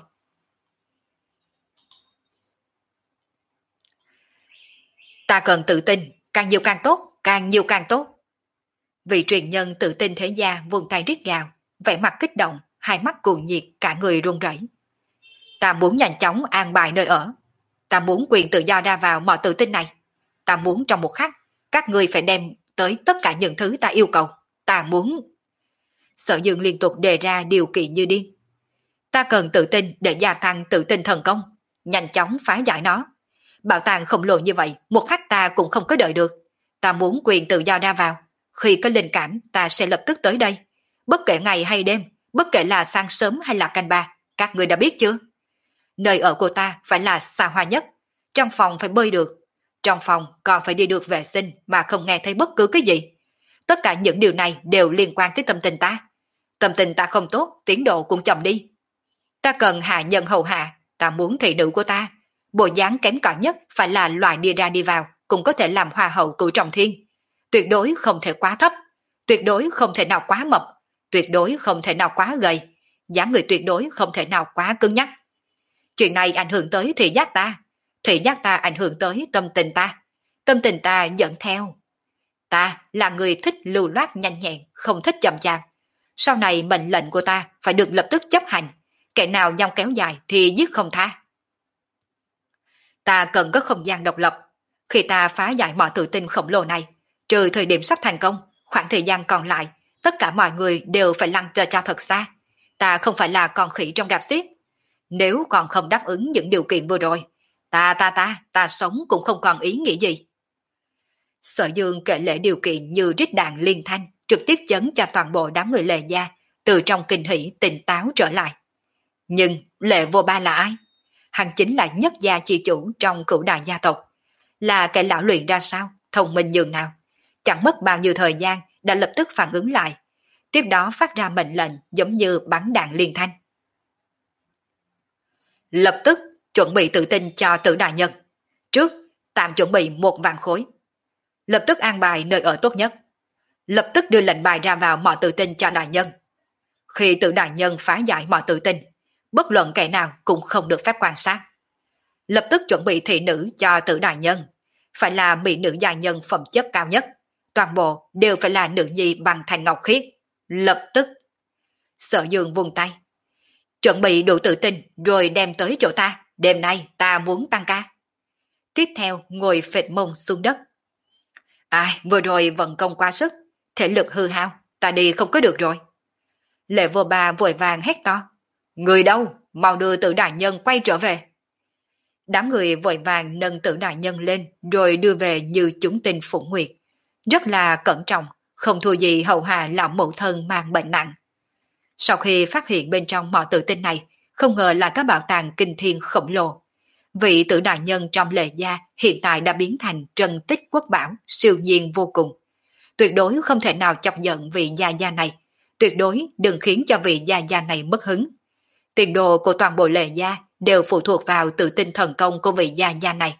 S1: Ta cần tự tin, càng nhiều càng tốt, càng nhiều càng tốt. Vị truyền nhân tự tin thế gia vươn tay rít gào, vẻ mặt kích động, hai mắt cuồng nhiệt, cả người run rẩy. Ta muốn nhanh chóng an bài nơi ở. Ta muốn quyền tự do ra vào mọi tự tin này. Ta muốn trong một khắc, các ngươi phải đem tới tất cả những thứ ta yêu cầu. Ta muốn... Sở Dương liên tục đề ra điều kiện như điên. Ta cần tự tin để gia tăng tự tin thần công, nhanh chóng phá giải nó. Bảo tàng khổng lồ như vậy, một khắc ta cũng không có đợi được. Ta muốn quyền tự do ra vào. Khi có linh cảm, ta sẽ lập tức tới đây. Bất kể ngày hay đêm, bất kể là sáng sớm hay là canh ba, các người đã biết chưa? Nơi ở của ta phải là xa hoa nhất. Trong phòng phải bơi được. Trong phòng còn phải đi được vệ sinh mà không nghe thấy bất cứ cái gì. Tất cả những điều này đều liên quan tới tâm tình ta. Tâm tình ta không tốt, tiến độ cũng chậm đi. Ta cần hạ nhân hầu hạ, ta muốn thị nữ của ta. Bộ dáng kém cỏi nhất phải là loại đi ra đi vào, cũng có thể làm hoa hậu cửu trọng thiên. Tuyệt đối không thể quá thấp, tuyệt đối không thể nào quá mập, tuyệt đối không thể nào quá gầy, dáng người tuyệt đối không thể nào quá cứng nhắc. Chuyện này ảnh hưởng tới thị giác ta, thị giác ta ảnh hưởng tới tâm tình ta, tâm tình ta dẫn theo. Ta là người thích lưu loát nhanh nhẹn, không thích chậm chạp. Sau này mệnh lệnh của ta phải được lập tức chấp hành, kẻ nào nhong kéo dài thì giết không tha. Ta cần có không gian độc lập. Khi ta phá giải mọi tự tin khổng lồ này, trừ thời điểm sắp thành công, khoảng thời gian còn lại, tất cả mọi người đều phải lăn cho thật xa. Ta không phải là con khỉ trong rạp xiếc. Nếu còn không đáp ứng những điều kiện vừa rồi, ta ta ta, ta sống cũng không còn ý nghĩa gì. Sở Dương kể lễ điều kiện như rít đạn liên thanh, trực tiếp chấn cho toàn bộ đám người Lệ gia, từ trong kinh hỉ tỉnh táo trở lại. Nhưng Lệ Vô Ba là ai? Hắn chính là nhất gia chi chủ trong cửu đại gia tộc. Là kẻ lão luyện ra sao, thông minh nhường nào. Chẳng mất bao nhiêu thời gian đã lập tức phản ứng lại. Tiếp đó phát ra mệnh lệnh giống như bắn đạn liên thanh. Lập tức chuẩn bị tự tin cho Tử đại nhân. Trước, tạm chuẩn bị một vạn khối. Lập tức an bài nơi ở tốt nhất. Lập tức đưa lệnh bài ra vào mọi tự tin cho đại nhân. Khi Tử đại nhân phá giải mọi tự tin, bất luận kẻ nào cũng không được phép quan sát. Lập tức chuẩn bị thị nữ cho Tử đại nhân. Phải là mỹ nữ gia nhân phẩm chất cao nhất. Toàn bộ đều phải là nữ nhi bằng thành ngọc khiết. Lập tức. Sở Dương vung tay. Chuẩn bị đủ tự tin rồi đem tới chỗ ta. Đêm nay ta muốn tăng ca. Tiếp theo ngồi phệt mông xuống đất. Ai, vừa rồi vận công quá sức. Thể lực hư hao. Ta đi không có được rồi. Lệ Vô Ba vội vàng hét to. Người đâu? Mau đưa Tử đại nhân quay trở về. Đám người vội vàng nâng Tử đại nhân lên rồi đưa về như chúng tinh phụng nguyệt. Rất là cẩn trọng, không thua gì hầu hạ lão mẫu thân mang bệnh nặng. Sau khi phát hiện bên trong mọi tự tin này, không ngờ là các bảo tàng kinh thiên khổng lồ. Vị Tử đại nhân trong Lệ gia hiện tại đã biến thành trân tích quốc bảo, siêu nhiên vô cùng. Tuyệt đối không thể nào chọc giận vị gia gia này, tuyệt đối đừng khiến cho vị gia gia này mất hứng. Tiền đồ của toàn bộ Lệ gia đều phụ thuộc vào tự tin thần công của vị gia gia này.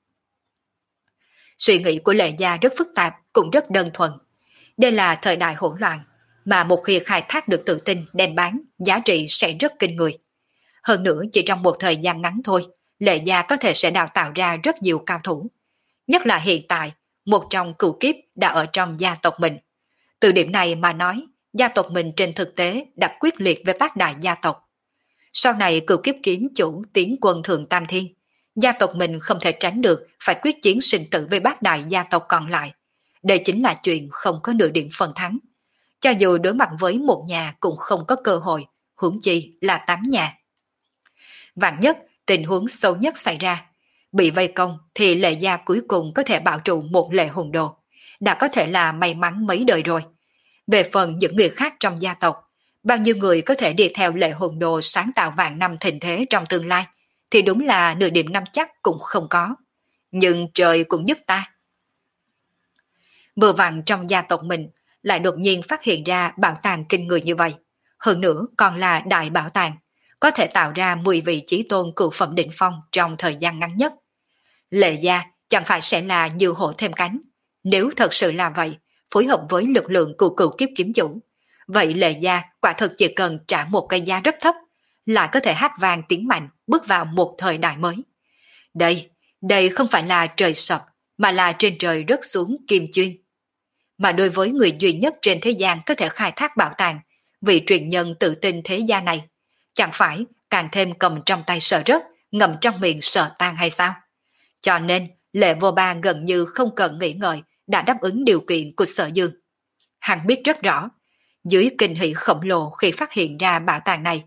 S1: Suy nghĩ của Lệ gia rất phức tạp, cũng rất đơn thuần. Đây là thời đại hỗn loạn, mà một khi khai thác được tự tin đem bán, giá trị sẽ rất kinh người. Hơn nữa chỉ trong một thời gian ngắn thôi, Lệ gia có thể sẽ đào tạo ra rất nhiều cao thủ. Nhất là hiện tại, một trong cửu kiếp đã ở trong gia tộc mình. Từ điểm này mà nói, gia tộc mình trên thực tế đã quyết liệt với bát đại gia tộc. Sau này cửu kiếp kiếm chủ tiến quân thượng tam thiên, gia tộc mình không thể tránh được phải quyết chiến sinh tử với bát đại gia tộc còn lại. Đây chính là chuyện không có nửa điểm phần thắng. Cho dù đối mặt với một nhà cũng không có cơ hội, huống chi là tám nhà. Vạn nhất, tình huống xấu nhất xảy ra. Bị vây công thì Lệ gia cuối cùng có thể bảo trụ một Lệ hùng đồ. Đã có thể là may mắn mấy đời rồi. Về phần những người khác trong gia tộc, bao nhiêu người có thể đi theo Lệ hùng đồ sáng tạo vạn năm thịnh thế trong tương lai, thì đúng là nửa điểm năm chắc cũng không có. Nhưng trời cũng giúp ta. Vừa vặn trong gia tộc mình lại đột nhiên phát hiện ra bảo tàng kinh người như vậy. Hơn nữa còn là đại bảo tàng, có thể tạo ra mười vị chí tôn cửu phẩm đỉnh phong trong thời gian ngắn nhất. Lệ gia chẳng phải sẽ là như hổ thêm cánh. Nếu thật sự là vậy, phối hợp với lực lượng của cửu kiếp kiếm chủ, vậy Lệ gia quả thực chỉ cần trả một cái giá rất thấp, lại có thể hát vang tiếng mạnh bước vào một thời đại mới. Đây, đây không phải là trời sập, mà là trên trời rớt xuống kim chuyên. Mà đối với người duy nhất trên thế gian có thể khai thác bảo tàng, vị truyền nhân tự tin thế gia này, chẳng phải càng thêm cầm trong tay sợ rớt, ngậm trong miệng sợ tan hay sao? Cho nên, Lệ Vô Ba gần như không cần nghĩ ngợi đã đáp ứng điều kiện của Sở Dương. Hắn biết rất rõ, dưới kinh hỉ khổng lồ khi phát hiện ra bảo tàng này,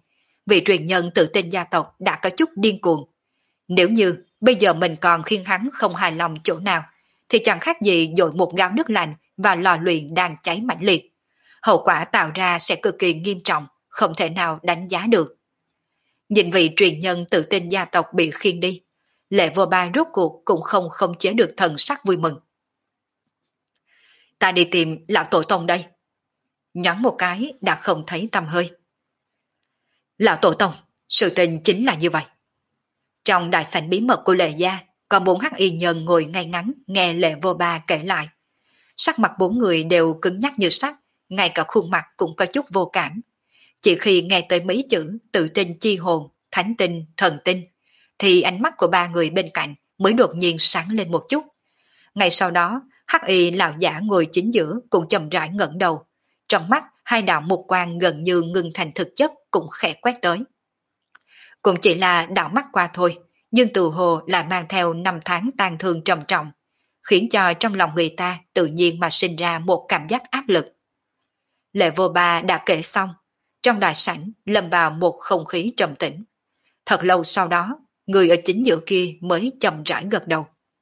S1: vị truyền nhân tự tin gia tộc đã có chút điên cuồng. Nếu như bây giờ mình còn khiến hắn không hài lòng chỗ nào, thì chẳng khác gì dội một gáo nước lạnh và lò luyện đang cháy mãnh liệt. Hậu quả tạo ra sẽ cực kỳ nghiêm trọng, không thể nào đánh giá được. Nhìn vị truyền nhân tự tin gia tộc bị khiêng đi, Lệ Vô Ba rốt cuộc cũng không khống chế được thần sắc vui mừng. Ta đi tìm lão tổ tông đây. Nhoáng một cái đã không thấy tăm hơi. Lão tổ tông, sự tình chính là như vậy. Trong đại sảnh bí mật của Lệ gia, có bốn hắc y nhân ngồi ngay ngắn nghe Lệ Vô Ba kể lại. Sắc mặt bốn người đều cứng nhắc như sắt, ngay cả khuôn mặt cũng có chút vô cảm. Chỉ khi nghe tới mấy chữ tự tin chi hồn, thánh tinh, thần tinh, thì ánh mắt của ba người bên cạnh mới đột nhiên sáng lên một chút. Ngay sau đó, hắc y lão giả ngồi chính giữa cũng chậm rãi ngẩng đầu. Trong mắt, hai đạo mục quang gần như ngừng thành thực chất cũng khẽ quét tới. Cũng chỉ là đạo mắt qua thôi, nhưng từ hồ lại mang theo năm tháng tàn thương trầm trọng, khiến cho trong lòng người ta tự nhiên mà sinh ra một cảm giác áp lực. Lệ Vô Ba đã kể xong, trong đại sảnh lâm vào một không khí trầm tĩnh. Thật lâu sau đó, người ở chính giữa kia mới chậm rãi gật đầu.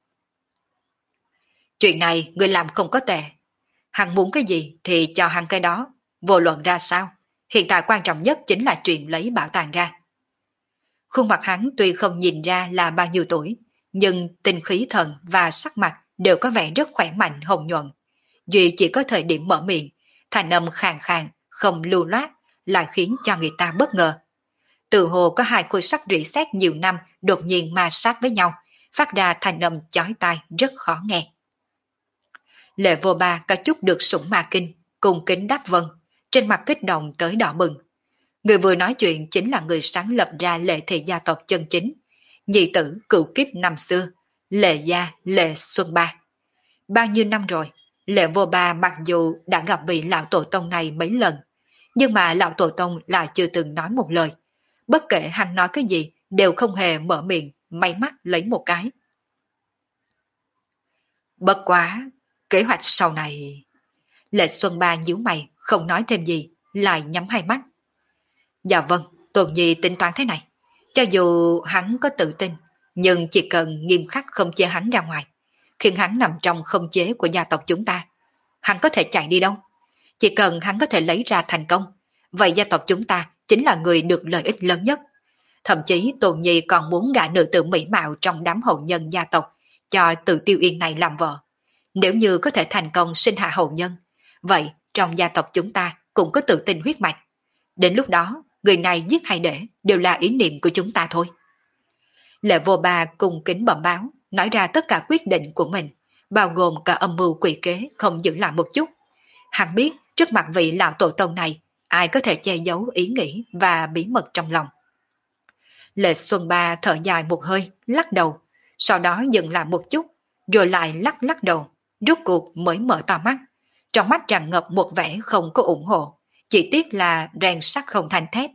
S1: Chuyện này người làm không có tệ. Hắn muốn cái gì thì cho hắn cái đó, vô luận ra sao. Hiện tại quan trọng nhất chính là chuyện lấy bảo tàng ra. Khuôn mặt hắn tuy không nhìn ra là bao nhiêu tuổi, nhưng tinh khí thần và sắc mặt đều có vẻ rất khỏe mạnh hồng nhuận. Duy chỉ có thời điểm mở miệng, thành âm khàn khàn, không lưu loát, lại khiến cho người ta bất ngờ. Từ hồ có hai khối sắt rỉ sét nhiều năm đột nhiên ma sát với nhau, phát ra thành âm chói tai rất khó nghe. Lệ Vô Ba có chút được sủng ma kinh, cùng kính đáp vâng, trên mặt kích động tới đỏ bừng. Người vừa nói chuyện chính là người sáng lập ra Lệ thị gia tộc chân chính, nhị tử cựu kiếp năm xưa, Lệ gia Lệ Xuân Ba. Bao nhiêu năm rồi, Lệ Vô Ba mặc dù đã gặp vị lão tổ tông này mấy lần, nhưng mà lão tổ tông lại chưa từng nói một lời. Bất kể hắn nói cái gì, đều không hề mở miệng, may mắt lấy một cái. Bất quá, kế hoạch sau này... Lệ Xuân Ba nhíu mày, không nói thêm gì, lại nhắm hai mắt. Dạ vâng, Tôn Nhi tính toán thế này. Cho dù hắn có tự tin, nhưng chỉ cần nghiêm khắc không chế hắn ra ngoài, khiến hắn nằm trong không chế của gia tộc chúng ta, hắn có thể chạy đi đâu. Chỉ cần hắn có thể lấy ra thành công, vậy gia tộc chúng ta chính là người được lợi ích lớn nhất. Thậm chí Tôn Nhi còn muốn gả nữ tử mỹ mạo trong đám hậu nhân gia tộc cho Từ Tiêu Yên này làm vợ. Nếu như có thể thành công sinh hạ hậu nhân, vậy trong gia tộc chúng ta cũng có tự tin huyết mạch. Đến lúc đó, người này giết hay để đều là ý niệm của chúng ta thôi. Lệ Vô Ba cùng kính bẩm báo, nói ra tất cả quyết định của mình, bao gồm cả âm mưu quỷ kế không giữ lại một chút. Hắn biết trước mặt vị lão tổ tông này, ai có thể che giấu ý nghĩ và bí mật trong lòng. Lệ Xuân Ba thở dài một hơi, lắc đầu, sau đó dừng lại một chút, rồi lại lắc lắc đầu, rốt cuộc mới mở to mắt. Trong mắt tràn ngập một vẻ không có ủng hộ, chỉ tiếc là rèn sắt không thành thép.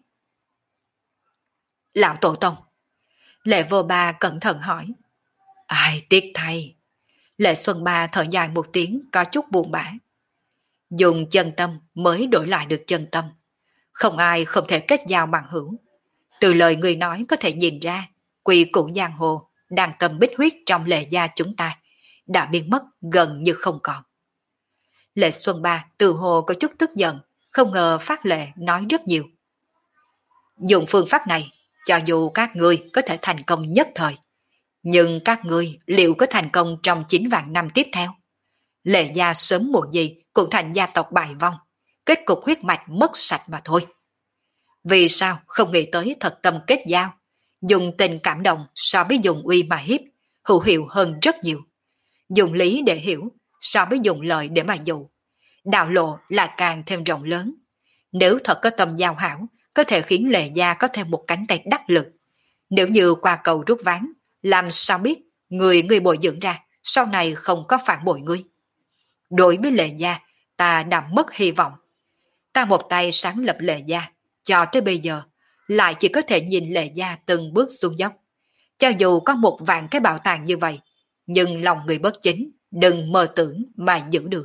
S1: Lão tổ tông. Lệ Vô Ba cẩn thận hỏi. Ai tiếc thay. Lệ Xuân Ba thở dài một tiếng có chút buồn bã. Dùng chân tâm mới đổi lại được chân tâm. Không ai không thể kết giao bằng hữu. Từ lời người nói có thể nhìn ra, quy củ giang hồ đang cầm bích huyết trong Lệ gia chúng ta đã biến mất gần như không còn. Lệ Xuân Ba từ hồ có chút tức giận, không ngờ Phát Lệ nói rất nhiều. Dùng phương pháp này, cho dù các ngươi có thể thành công nhất thời, nhưng các ngươi liệu có thành công trong chín vạn năm tiếp theo? Lệ gia sớm muộn gì cũng thành gia tộc bại vong, kết cục huyết mạch mất sạch mà thôi. Vì sao không nghĩ tới thật tâm kết giao, dùng tình cảm động so với dùng uy mà hiếp, hữu hiệu hơn rất nhiều. Dùng lý để hiểu, so với dùng lời để mà dụ. Đạo lộ là càng thêm rộng lớn. Nếu thật có tâm giao hảo, có thể khiến Lệ gia có thêm một cánh tay đắc lực. Nếu như qua cầu rút ván, làm sao biết người người bồi dưỡng ra sau này không có phản bội ngươi. Đối với Lệ gia, ta đã mất hy vọng. Ta một tay sáng lập Lệ gia, cho tới bây giờ, lại chỉ có thể nhìn Lệ gia từng bước xuống dốc. Cho dù có một vạn cái bảo tàng như vậy, nhưng lòng người bất chính, đừng mơ tưởng mà giữ được.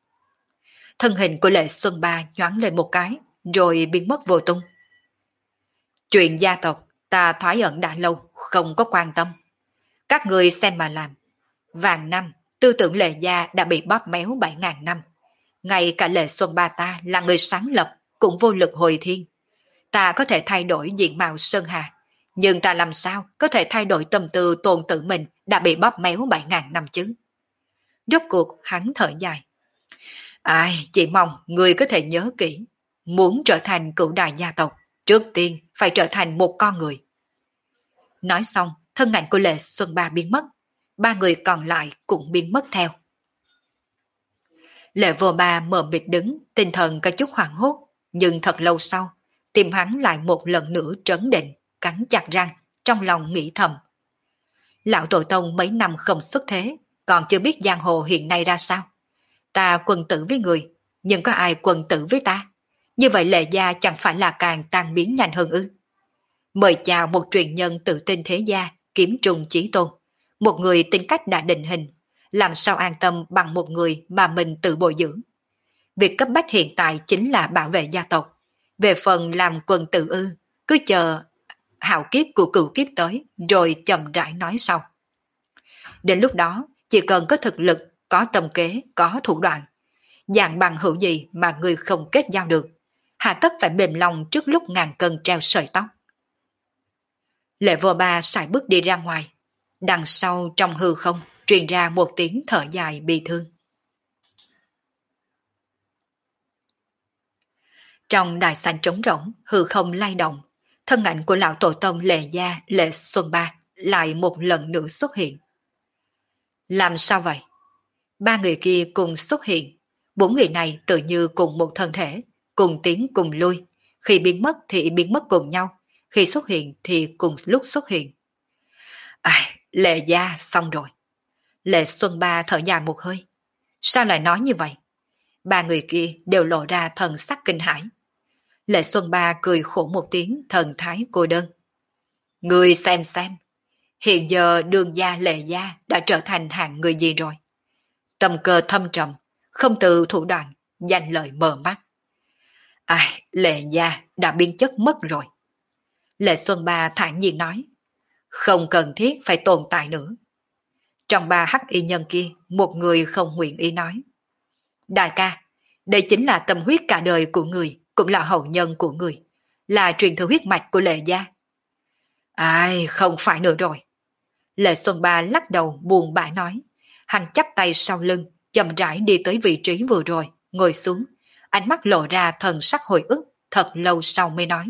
S1: Thân hình của Lệ Xuân Ba nhoáng lên một cái, rồi biến mất vô tung. Chuyện gia tộc ta thoái ẩn đã lâu, không có quan tâm. Các người xem mà làm. Vàng năm, tư tưởng Lệ gia đã bị bóp méo bảy ngàn năm. Ngay cả Lệ Xuân Ba ta là người sáng lập, cũng vô lực hồi thiên. Ta có thể thay đổi diện mạo Sơn Hà, nhưng ta làm sao có thể thay đổi tâm tư tôn tử mình đã bị bóp méo bảy ngàn năm chứ? Rốt cuộc hắn thở dài. Ai, chỉ mong người có thể nhớ kỹ, muốn trở thành cửu đại gia tộc, trước tiên phải trở thành một con người. Nói xong, thân ảnh của Lệ Xuân Ba biến mất, ba người còn lại cũng biến mất theo. Lệ Vô Ba mờ mịt đứng, tinh thần có chút hoảng hốt, nhưng thật lâu sau, tim hắn lại một lần nữa trấn định, cắn chặt răng, trong lòng nghĩ thầm. Lão tổ tông mấy năm không xuất thế, còn chưa biết giang hồ hiện nay ra sao. Ta quần tử với người, nhưng có ai quần tử với ta? Như vậy Lệ gia chẳng phải là càng tan biến nhanh hơn ư? Mời chào một truyền nhân tự tin thế gia, kiếm trùng chí tôn. Một người tính cách đã định hình, làm sao an tâm bằng một người mà mình tự bồi dưỡng. Việc cấp bách hiện tại chính là bảo vệ gia tộc. Về phần làm quần tử ư, cứ chờ hạo kiếp của cửu kiếp tới, rồi chậm rãi nói sau. Đến lúc đó, chỉ cần có thực lực, có tâm kế, có thủ đoạn. Dạng bằng hữu gì mà người không kết giao được, hà tất phải mềm lòng trước lúc ngàn cân treo sợi tóc. Lệ Vô Ba sải bước đi ra ngoài. Đằng sau trong hư không truyền ra một tiếng thở dài bi thương. Trong đại sảnh trống rỗng, hư không lay động, thân ảnh của lão tổ tông Lệ gia Lệ Xuân Ba lại một lần nữa xuất hiện. Làm sao vậy? Ba người kia cùng xuất hiện, bốn người này tự như cùng một thân thể, cùng tiến cùng lui, khi biến mất thì biến mất cùng nhau, khi xuất hiện thì cùng lúc xuất hiện. À, Lệ gia xong rồi. Lệ Xuân Ba thở dài một hơi. Sao lại nói như vậy? Ba người kia đều lộ ra thần sắc kinh hãi. Lệ Xuân Ba cười khổ một tiếng, thần thái cô đơn. Người xem xem, hiện giờ đường gia Lệ gia đã trở thành hạng người gì rồi? Tâm cơ thâm trầm, không từ thủ đoạn, danh lợi mờ mắt. Ai, Lệ gia đã biến chất mất rồi. Lệ Xuân Ba thản nhiên nói. Không cần thiết phải tồn tại nữa. Trong ba hắc y nhân kia, một người không nguyện ý nói. Đại ca, đây chính là tâm huyết cả đời của người, cũng là hậu nhân của người, là truyền thừa huyết mạch của Lệ gia. Ai, không phải nữa rồi. Lệ Xuân Ba lắc đầu buồn bã nói. Hắn chắp tay sau lưng, chậm rãi đi tới vị trí vừa rồi, ngồi xuống, ánh mắt lộ ra thần sắc hồi ức, thật lâu sau mới nói.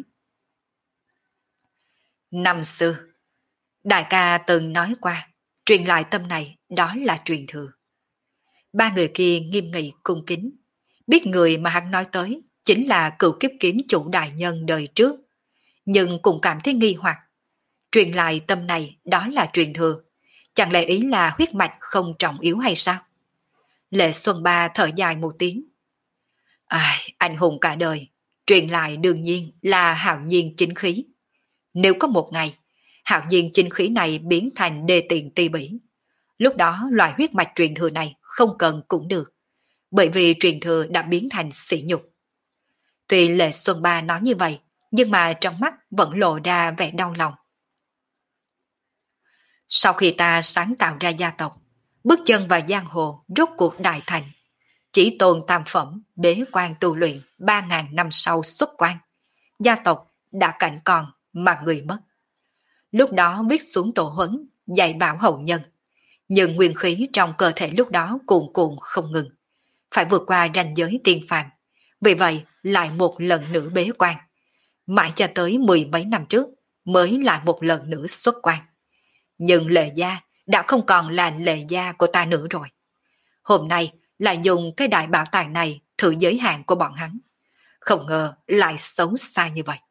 S1: Năm xưa, đại ca từng nói qua, truyền lại tâm này đó là truyền thừa. Ba người kia nghiêm nghị cung kính, biết người mà hắn nói tới chính là cựu kiếp kiếm chủ đại nhân đời trước, nhưng cũng cảm thấy nghi hoặc. Truyền lại tâm này đó là truyền thừa, chẳng lẽ ý là huyết mạch không trọng yếu hay sao? Lệ Xuân Ba thở dài một tiếng. Ai, anh hùng cả đời, truyền lại đương nhiên là hạo nhiên chính khí. Nếu có một ngày, hạo nhiên chính khí này biến thành đê tiện ti bỉ, lúc đó loại huyết mạch truyền thừa này không cần cũng được, bởi vì truyền thừa đã biến thành sỉ nhục. Tuy Lệ Xuân Ba nói như vậy, nhưng mà trong mắt vẫn lộ ra vẻ đau lòng. Sau khi ta sáng tạo ra gia tộc, bước chân vào giang hồ rốt cuộc đại thành, chỉ tôn tam phẩm bế quan tu luyện ba ngàn năm sau xuất quan, gia tộc đã cảnh còn mà người mất. Lúc đó viết xuống tổ huấn, dạy bảo hậu nhân, nhưng nguyên khí trong cơ thể lúc đó cuồn cuộn không ngừng, phải vượt qua ranh giới tiên phàm, vì vậy lại một lần nữa bế quan, mãi cho tới mười mấy năm trước mới lại một lần nữa xuất quan. Nhưng Lệ gia đã không còn là Lệ gia của ta nữa rồi. Hôm nay lại dùng cái đại bảo tàng này thử giới hạn của bọn hắn, không ngờ lại xấu xa như vậy.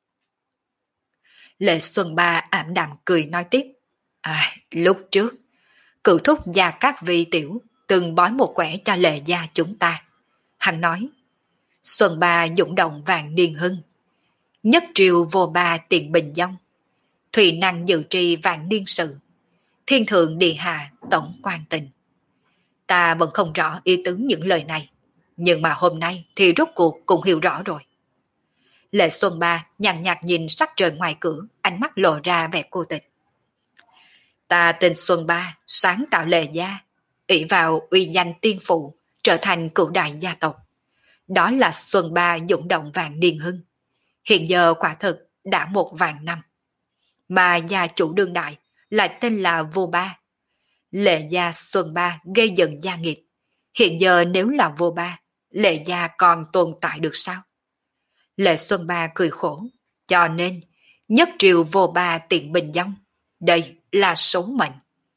S1: Lệ Xuân Ba ảm đạm cười nói tiếp. À, lúc trước, cựu thúc Gia Cát Vi Tiểu từng bói một quẻ cho Lệ gia chúng ta. Hắn nói, Xuân Ba dũng động vàng niên hưng, nhất triều vô ba tiền bình dông, thủy năng dự tri vạn niên sự, thiên thượng địa hạ tổng quan tình. Ta vẫn không rõ ý tứ những lời này, nhưng mà hôm nay thì rốt cuộc cũng hiểu rõ rồi. Lệ Xuân Ba nhàn nhạt nhìn sắc trời ngoài cửa, ánh mắt lộ ra vẻ cô tịch. Ta tên Xuân Ba, sáng tạo Lệ gia, ỷ vào uy danh tiên phụ, trở thành cửu đại gia tộc. Đó là Xuân Ba dũng động vạn niên hưng. Hiện giờ quả thực đã một vạn năm. Mà gia chủ đương đại lại tên là Vô Ba. Lệ gia Xuân Ba gây dựng gia nghiệp. Hiện giờ nếu là Vô Ba, Lệ gia còn tồn tại được sao? Lệ Xuân Ba cười khổ. Cho nên, nhất triều Vô Ba tiện bình dông. Đây là số mệnh.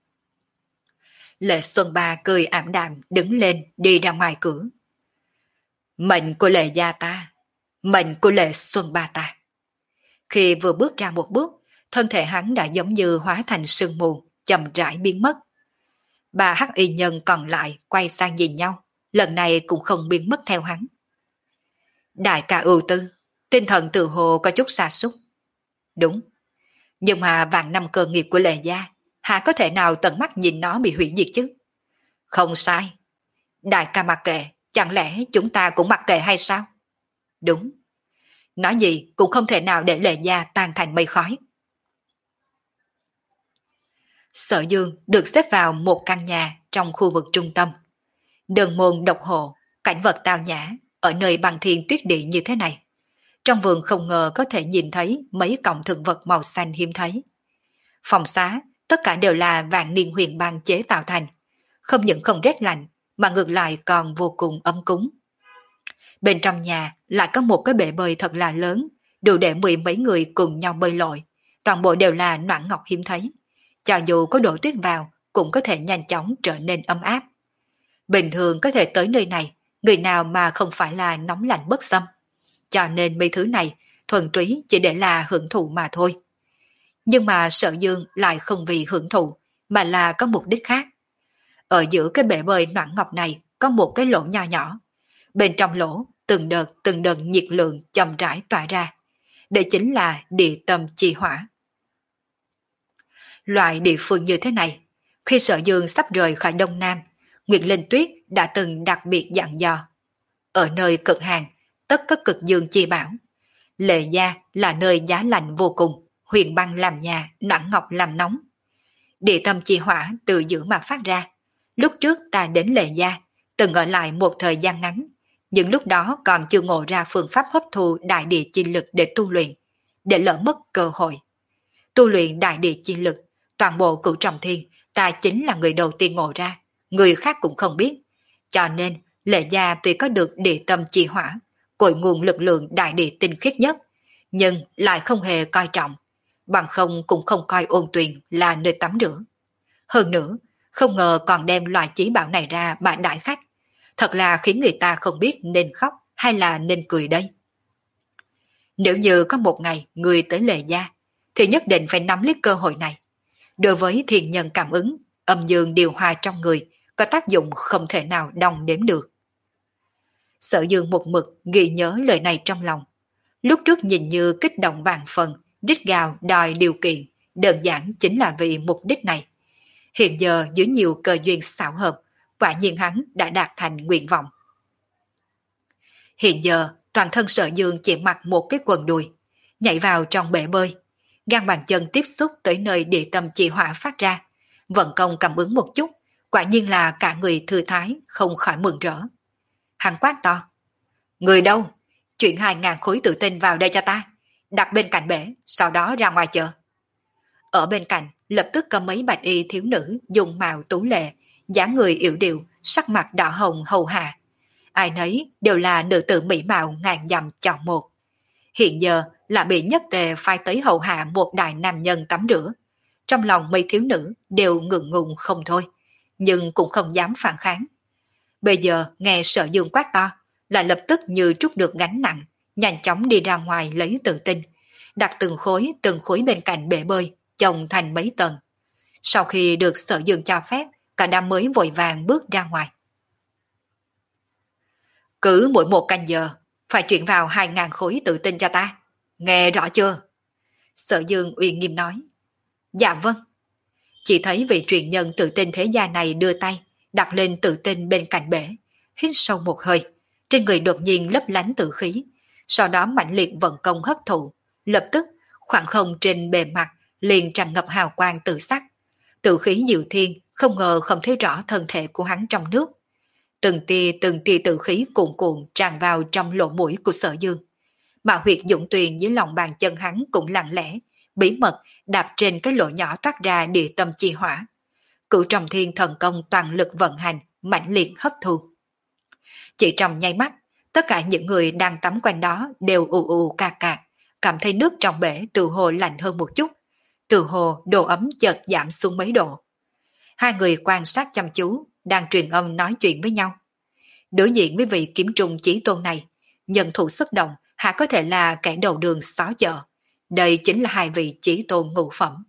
S1: Lệ Xuân Ba cười ảm đạm đứng lên đi ra ngoài cửa. Mệnh của Lệ gia ta, mệnh của Lệ Xuân Ba ta. Khi vừa bước ra một bước, thân thể hắn đã giống như hóa thành sương mù, chậm rãi biến mất. Ba hắc y nhân còn lại quay sang nhìn nhau, lần này cũng không biến mất theo hắn. Đại ca ưu tư, tinh thần tự hồ có chút sa sút. Đúng, nhưng mà vạn năm cơ nghiệp của Lệ gia, hạ có thể nào tận mắt nhìn nó bị hủy diệt chứ? Không sai. Đại ca mặc kệ, chẳng lẽ chúng ta cũng mặc kệ hay sao? Đúng. Nói gì cũng không thể nào để Lệ gia tan thành mây khói. Sở Dương được xếp vào một căn nhà trong khu vực trung tâm. Đường môn độc hộ, cảnh vật tao nhã, ở nơi bằng thiên tuyết địa như thế này. Trong vườn không ngờ có thể nhìn thấy mấy cọng thực vật màu xanh hiếm thấy. Phòng xá, tất cả đều là vạn niên huyền băng chế tạo thành. Không những không rét lạnh, mà ngược lại còn vô cùng ấm cúng. Bên trong nhà lại có một cái bể bơi thật là lớn, đủ để mười mấy người cùng nhau bơi lội. Toàn bộ đều là noãn ngọc hiếm thấy. Cho dù có đổ tuyết vào, cũng có thể nhanh chóng trở nên ấm áp. Bình thường có thể tới nơi này, người nào mà không phải là nóng lạnh bất xâm. Cho nên mấy thứ này thuần túy chỉ để là hưởng thụ mà thôi. Nhưng mà Sở Dương lại không vì hưởng thụ, mà là có mục đích khác. Ở giữa cái bể bơi noãn ngọc này có một cái lỗ nho nhỏ. Bên trong lỗ, từng đợt từng đợt nhiệt lượng chậm rãi tỏa ra. Đây chính là địa tâm chi hỏa. Loại địa phương như thế này, khi Sở Dương sắp rời khỏi Đông Nam, Nguyệt Linh Tuyết đã từng đặc biệt dặn dò. Ở nơi cực hàng, tất có cực dương chi bảo. Lệ gia là nơi giá lạnh vô cùng, huyền băng làm nhà, noãn ngọc làm nóng. Địa tâm chi hỏa từ giữa mà phát ra. Lúc trước ta đến Lệ gia, từng ở lại một thời gian ngắn, nhưng lúc đó còn chưa ngộ ra phương pháp hấp thu đại địa chi lực để tu luyện, để lỡ mất cơ hội. Tu luyện đại địa chi lực, toàn bộ cửu trọng thiên, ta chính là người đầu tiên ngộ ra, người khác cũng không biết. Cho nên, Lệ gia tuy có được địa tâm chi hỏa, cội nguồn lực lượng đại địa tinh khiết nhất, nhưng lại không hề coi trọng, bằng không cũng không coi ôn tuyền là nơi tắm rửa. Hơn nữa, không ngờ còn đem loại chí bảo này ra bãi đại khách, thật là khiến người ta không biết nên khóc hay là nên cười đây. Nếu như có một ngày người tới Lệ gia, thì nhất định phải nắm lấy cơ hội này. Đối với thiên nhân cảm ứng, âm dương điều hòa trong người có tác dụng không thể nào đong đếm được. Sở Dương một mực ghi nhớ lời này trong lòng. Lúc trước nhìn như kích động vạn phần, rít gào đòi điều kiện, đơn giản chính là vì mục đích này. Hiện giờ dưới nhiều cơ duyên xảo hợp, quả nhiên hắn đã đạt thành nguyện vọng. Hiện giờ toàn thân Sở Dương chỉ mặc một cái quần đùi, nhảy vào trong bể bơi, gan bàn chân tiếp xúc tới nơi địa tâm chi hỏa phát ra, vận công cảm ứng một chút, quả nhiên là cả người thư thái, không khỏi mừng rỡ. Hắn quát to: Người đâu? Chuyển hai ngàn khối tự tinh vào đây cho ta, đặt bên cạnh bể, sau đó ra ngoài chợ. Ở bên cạnh lập tức có mấy bạch y thiếu nữ dùng mạo tú lệ, dáng người yểu điệu, sắc mặt đỏ hồng hầu hạ. Ai nấy đều là nữ tử mỹ mạo ngàn dặm chọn một. Hiện giờ là bị nhất tề phai tới hầu hạ một đại nam nhân tắm rửa. Trong lòng mấy thiếu nữ đều ngượng ngùng không thôi, nhưng cũng không dám phản kháng. Bây giờ nghe Sở Dương quát to, là lập tức như trút được gánh nặng, nhanh chóng đi ra ngoài lấy tự tinh, đặt từng khối từng khối bên cạnh bể bơi, chồng thành mấy tầng. Sau khi được Sở Dương cho phép, cả đám mới vội vàng bước ra ngoài. Cứ mỗi một canh giờ, phải chuyển vào hai ngàn khối tự tinh cho ta. Nghe rõ chưa? Sở Dương uy nghiêm nói. Dạ vâng. Chỉ thấy vị truyền nhân tự tinh thế gia này đưa tay, đặt lên tự tinh bên cạnh bể, hít sâu một hơi, trên người đột nhiên lấp lánh tự khí, sau đó mạnh liệt vận công hấp thụ, lập tức khoảng không trên bề mặt liền tràn ngập hào quang tự sắc. Tự khí diệu thiên không ngờ không thấy rõ thân thể của hắn trong nước. Từng tia từng tia tự khí cuồn cuộn tràn vào trong lỗ mũi của Sở Dương. Mà huyệt dũng tuyền dưới lòng bàn chân hắn cũng lặng lẽ, bí mật đạp trên cái lỗ nhỏ toát ra địa tâm chi hỏa. Cửu Trọng Thiên thần công toàn lực vận hành, mãnh liệt hấp thu. Chỉ trong nháy mắt, tất cả những người đang tắm quanh đó đều ù ù cà cạc, cảm thấy nước trong bể từ hồ lạnh hơn một chút, từ hồ độ ấm chợt giảm xuống mấy độ. Hai người quan sát chăm chú, đang truyền âm nói chuyện với nhau. Đối diện với vị kiếm trùng chí tôn này, nhân thủ xuất động hạ có thể là kẻ đầu đường xó chợ. Đây chính là hai vị chí tôn ngũ phẩm.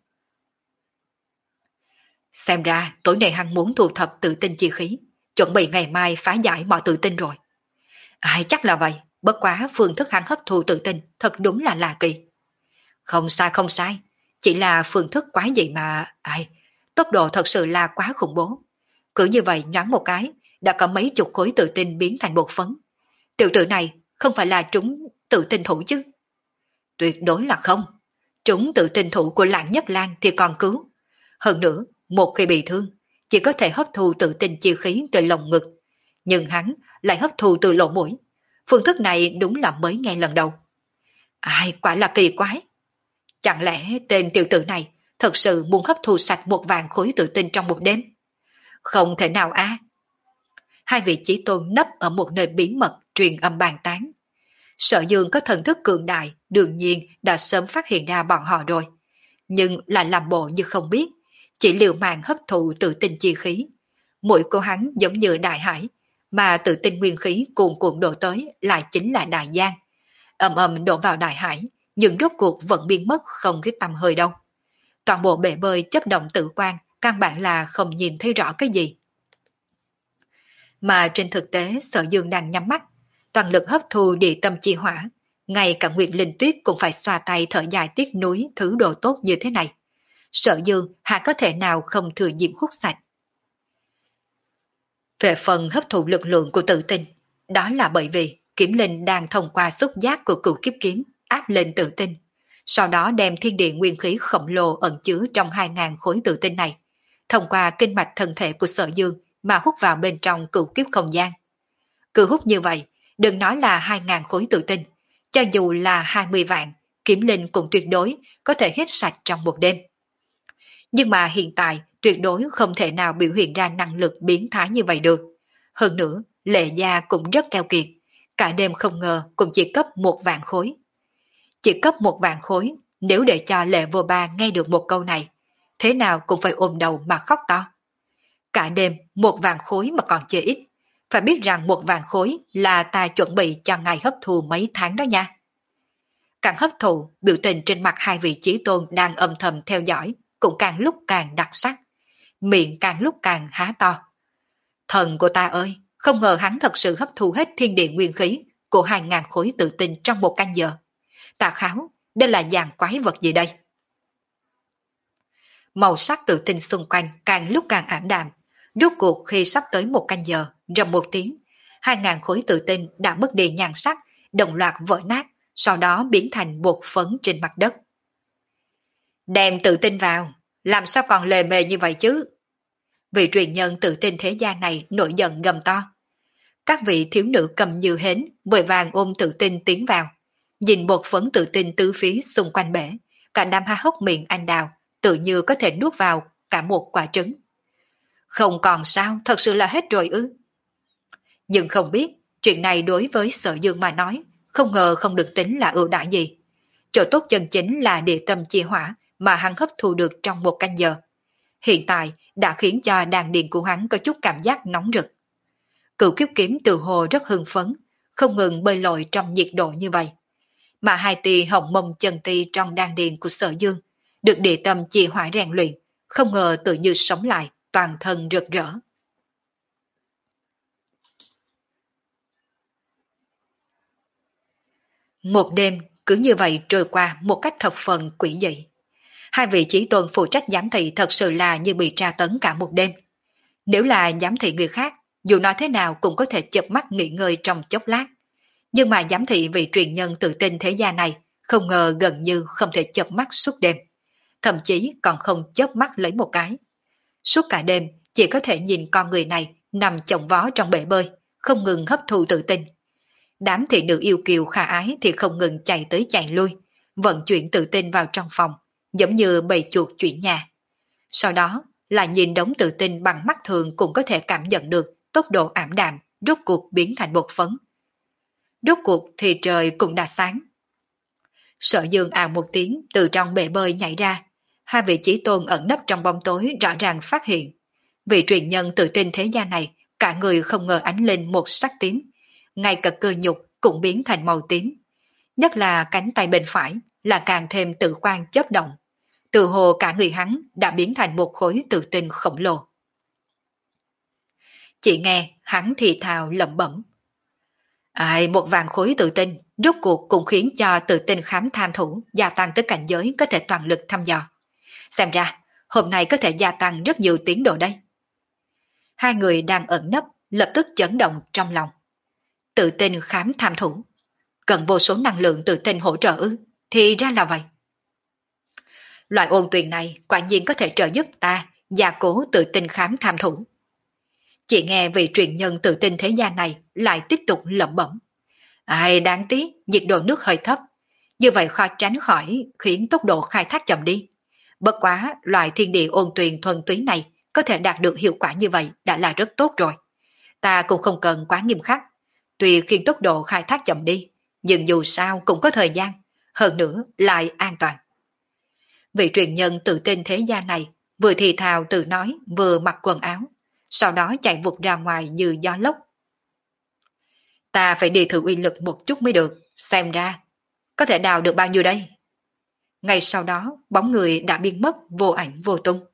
S1: Xem ra tối nay hắn muốn thu thập tự tinh chi khí, chuẩn bị ngày mai phá giải mọi tự tinh rồi. Ai chắc là vậy, bất quá phương thức hắn hấp thu tự tinh thật đúng là lạ kỳ. Không sai không sai, chỉ là phương thức quá gì mà, ai, tốc độ thật sự là quá khủng bố. Cứ như vậy nhoáng một cái, đã có mấy chục khối tự tinh biến thành bột phấn. Tiểu tử này không phải là trúng tự tinh thủ chứ? Tuyệt đối là không. Trúng tự tinh thủ của Lãng Nhất Lang thì còn cứu. Hơn nữa, một khi bị thương, chỉ có thể hấp thu tự tinh chi khí từ lồng ngực. Nhưng hắn lại hấp thu từ lỗ mũi. Phương thức này đúng là mới nghe lần đầu. Ai, quả là kỳ quái. Chẳng lẽ tên tiểu tử này thật sự muốn hấp thu sạch một vạn khối tự tinh trong một đêm? Không thể nào á. Hai vị chí tôn nấp ở một nơi bí mật truyền âm bàn tán. Sở Dương có thần thức cường đại, đương nhiên đã sớm phát hiện ra bọn họ rồi. Nhưng lại làm bộ như không biết, chỉ liều mạng hấp thụ tự tinh chi khí. Mũi của hắn giống như đại hải, mà tự tinh nguyên khí cuồn cuộn đổ tới lại chính là đại giang. Ầm ầm đổ vào đại hải, nhưng rốt cuộc vẫn biến mất không thấy tăm hơi đâu. Toàn bộ bể bơi chấp động tự quan, căn bản là không nhìn thấy rõ cái gì. Mà trên thực tế Sở Dương đang nhắm mắt, toàn lực hấp thu địa tâm chi hỏa, ngay cả Nguyệt Linh Tuyết cũng phải xoa tay thở dài tiếc nuối thứ đồ tốt như thế này. Sở Dương hạ có thể nào không thừa dịp hút sạch. Về phần hấp thụ lực lượng của tự tinh, đó là bởi vì Kiếm Linh đang thông qua xúc giác của cửu kiếp kiếm áp lên tự tinh, sau đó đem thiên địa nguyên khí khổng lồ ẩn chứa trong hai ngàn khối tự tinh này, thông qua kinh mạch thân thể của Sở Dương mà hút vào bên trong cửu kiếp không gian. Cứ hút như vậy, đừng nói là hai ngàn khối tự tinh, cho dù là hai mươi vạn, Kiếm Linh cũng tuyệt đối có thể hết sạch trong một đêm. Nhưng mà hiện tại tuyệt đối không thể nào biểu hiện ra năng lực biến thái như vậy được. Hơn nữa, Lệ Gia cũng rất keo kiệt, cả đêm không ngờ cũng chỉ cấp một vạn khối. Chỉ cấp một vạn khối, nếu để cho Lệ Vô Ba nghe được một câu này, thế nào cũng phải ôm đầu mà khóc to. Cả đêm một vạn khối mà còn chưa ít, phải biết rằng một vạn khối là ta chuẩn bị cho ngày hấp thụ mấy tháng đó nha. Càng hấp thụ, biểu tình trên mặt hai vị chí tôn đang âm thầm theo dõi, cũng càng lúc càng đặc sắc, miệng càng lúc càng há to. Thần của ta ơi, không ngờ hắn thật sự hấp thu hết thiên địa nguyên khí của hai ngàn khối tự tinh trong một canh giờ. Ta kháo, đây là dàn quái vật gì đây? Màu sắc tự tinh xung quanh càng lúc càng ảm đạm. Rốt cuộc khi sắp tới một canh giờ, rầm một tiếng, hai ngàn khối tự tinh đã mất đi nhan sắc, đồng loạt vỡ nát, sau đó biến thành bột phấn trên mặt đất. Đem tự tinh vào, làm sao còn lề mề như vậy chứ? Vị truyền nhân tự tinh thế gia này nổi giận gầm to. Các vị thiếu nữ cầm như hến, vội vàng ôm tự tinh tiến vào. Nhìn bột phấn tự tinh tứ phía xung quanh bể, cả đám há hốc miệng anh đào, tự như có thể nuốt vào cả một quả trứng. Không còn sao, thật sự là hết rồi ư? Nhưng không biết, chuyện này đối với Sở Dương mà nói, không ngờ không được tính là ưu đãi gì. Chỗ tốt chân chính là địa tâm chi hỏa mà hắn hấp thu được trong một canh giờ. Hiện tại đã khiến cho đàn điền của hắn có chút cảm giác nóng rực. Cửu kiếp kiếm từ hồ rất hưng phấn, không ngừng bơi lội trong nhiệt độ như vậy. Mà hai tia hồng mông chân ti trong đan điền của Sở Dương được địa tâm chi hỏa rèn luyện, không ngờ tự như sống lại, toàn thân rực rỡ. Một đêm cứ như vậy trôi qua một cách thập phần quỷ dị. Hai vị chí tôn phụ trách giám thị thật sự là như bị tra tấn cả một đêm. Nếu là giám thị người khác, dù nói thế nào cũng có thể chợp mắt nghỉ ngơi trong chốc lát. Nhưng mà giám thị vị truyền nhân tự tin thế gia này không ngờ gần như không thể chợp mắt suốt đêm, thậm chí còn không chớp mắt lấy một cái. Suốt cả đêm chỉ có thể nhìn con người này nằm chồng vó trong bể bơi, không ngừng hấp thụ tự tin. Đám thị nữ yêu kiều khả ái thì không ngừng chạy tới chạy lui, vận chuyển tự tin vào trong phòng, giống như bầy chuột chuyển nhà. Sau đó là nhìn đống tự tin bằng mắt thường cũng có thể cảm nhận được tốc độ ảm đạm, rốt cuộc biến thành bột phấn. Rốt cuộc thì trời cũng đã sáng. Sở Dương ào một tiếng từ trong bể bơi nhảy ra, hai vị chí tôn ẩn nấp trong bóng tối rõ ràng phát hiện. Vị truyền nhân tự tin thế gia này, cả người không ngờ ánh lên một sắc tím, ngay cả cơ nhục cũng biến thành màu tím. Nhất là cánh tay bên phải là càng thêm tự quan chớp động. Từ hồ cả người hắn đã biến thành một khối tự tin khổng lồ. Chỉ nghe hắn thì thào lẩm bẩm. Ai, một vàng khối tự tin, rốt cuộc cũng khiến cho tự tin khám tham thủ gia tăng tới cảnh giới có thể toàn lực thăm dò. Xem ra, hôm nay có thể gia tăng rất nhiều tiến độ đây. Hai người đang ẩn nấp, lập tức chấn động trong lòng. Tự tin khám tham thủ. Cần vô số năng lượng tự tin hỗ trợ ư, thì ra là vậy. Loại ôn tuyền này quả nhiên có thể trợ giúp ta gia cố tự tin khám tham thủ. Chỉ nghe vị truyền nhân tự tin thế gia này lại tiếp tục lẩm bẩm. Ai đáng tiếc, nhiệt độ nước hơi thấp. Như vậy khó tránh khỏi khiến tốc độ khai thác chậm đi. Bất quá, loại thiên địa ôn tuyền thuần túy này có thể đạt được hiệu quả như vậy đã là rất tốt rồi. Ta cũng không cần quá nghiêm khắc. Tuy khiến tốc độ khai thác chậm đi, nhưng dù sao cũng có thời gian, hơn nữa lại an toàn. Vị truyền nhân tự tin thế gia này vừa thì thào tự nói vừa mặc quần áo, sau đó chạy vụt ra ngoài như gió lốc. Ta phải đi thử uy lực một chút mới được, xem ra có thể đào được bao nhiêu đây. Ngay sau đó bóng người đã biến mất vô ảnh vô tung.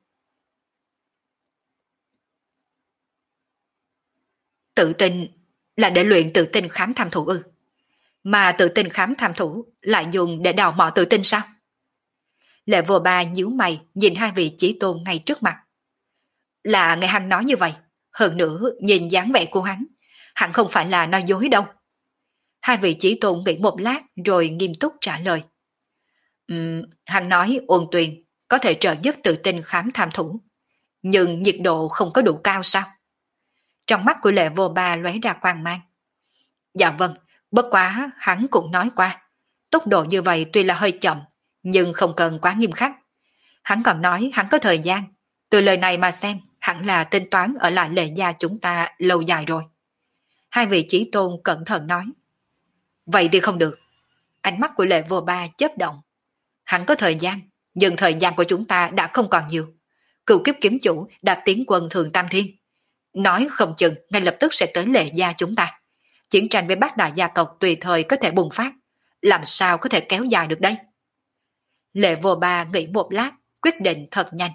S1: Tự tin là để luyện tự tin khám tham thủ ư? Mà tự tin khám tham thủ lại dùng để đào mỏ tự tin sao? Lệ Vô Ba nhíu mày nhìn hai vị chí tôn ngay trước mặt. Là nghe hắn nói như vậy, hơn nữa nhìn dáng vẻ của hắn, hắn không phải là nói dối đâu. Hai vị chí tôn nghĩ một lát rồi nghiêm túc trả lời. Uhm, hắn nói ôn tuyền có thể trợ giúp tự tin khám tham thủ, nhưng nhiệt độ không có đủ cao sao? Trong mắt của Lệ Vô Ba lóe ra quang mang. Dạ vâng, bất quá hắn cũng nói qua, tốc độ như vậy tuy là hơi chậm, nhưng không cần quá nghiêm khắc. Hắn còn nói hắn có thời gian, từ lời này mà xem, hẳn là tính toán ở lại Lệ gia chúng ta lâu dài rồi. Hai vị chí tôn cẩn thận nói. Vậy thì không được. Ánh mắt của Lệ Vô Ba chớp động. Hắn có thời gian, nhưng thời gian của chúng ta đã không còn nhiều. Cựu kiếp kiếm chủ đã tiến quân Thường Tam Thiên. Nói không chừng ngay lập tức sẽ tới Lệ gia chúng ta. Chiến tranh với bát đại gia tộc tùy thời có thể bùng phát. Làm sao có thể kéo dài được đây? Lệ Vô Ba nghĩ một lát, quyết định thật nhanh.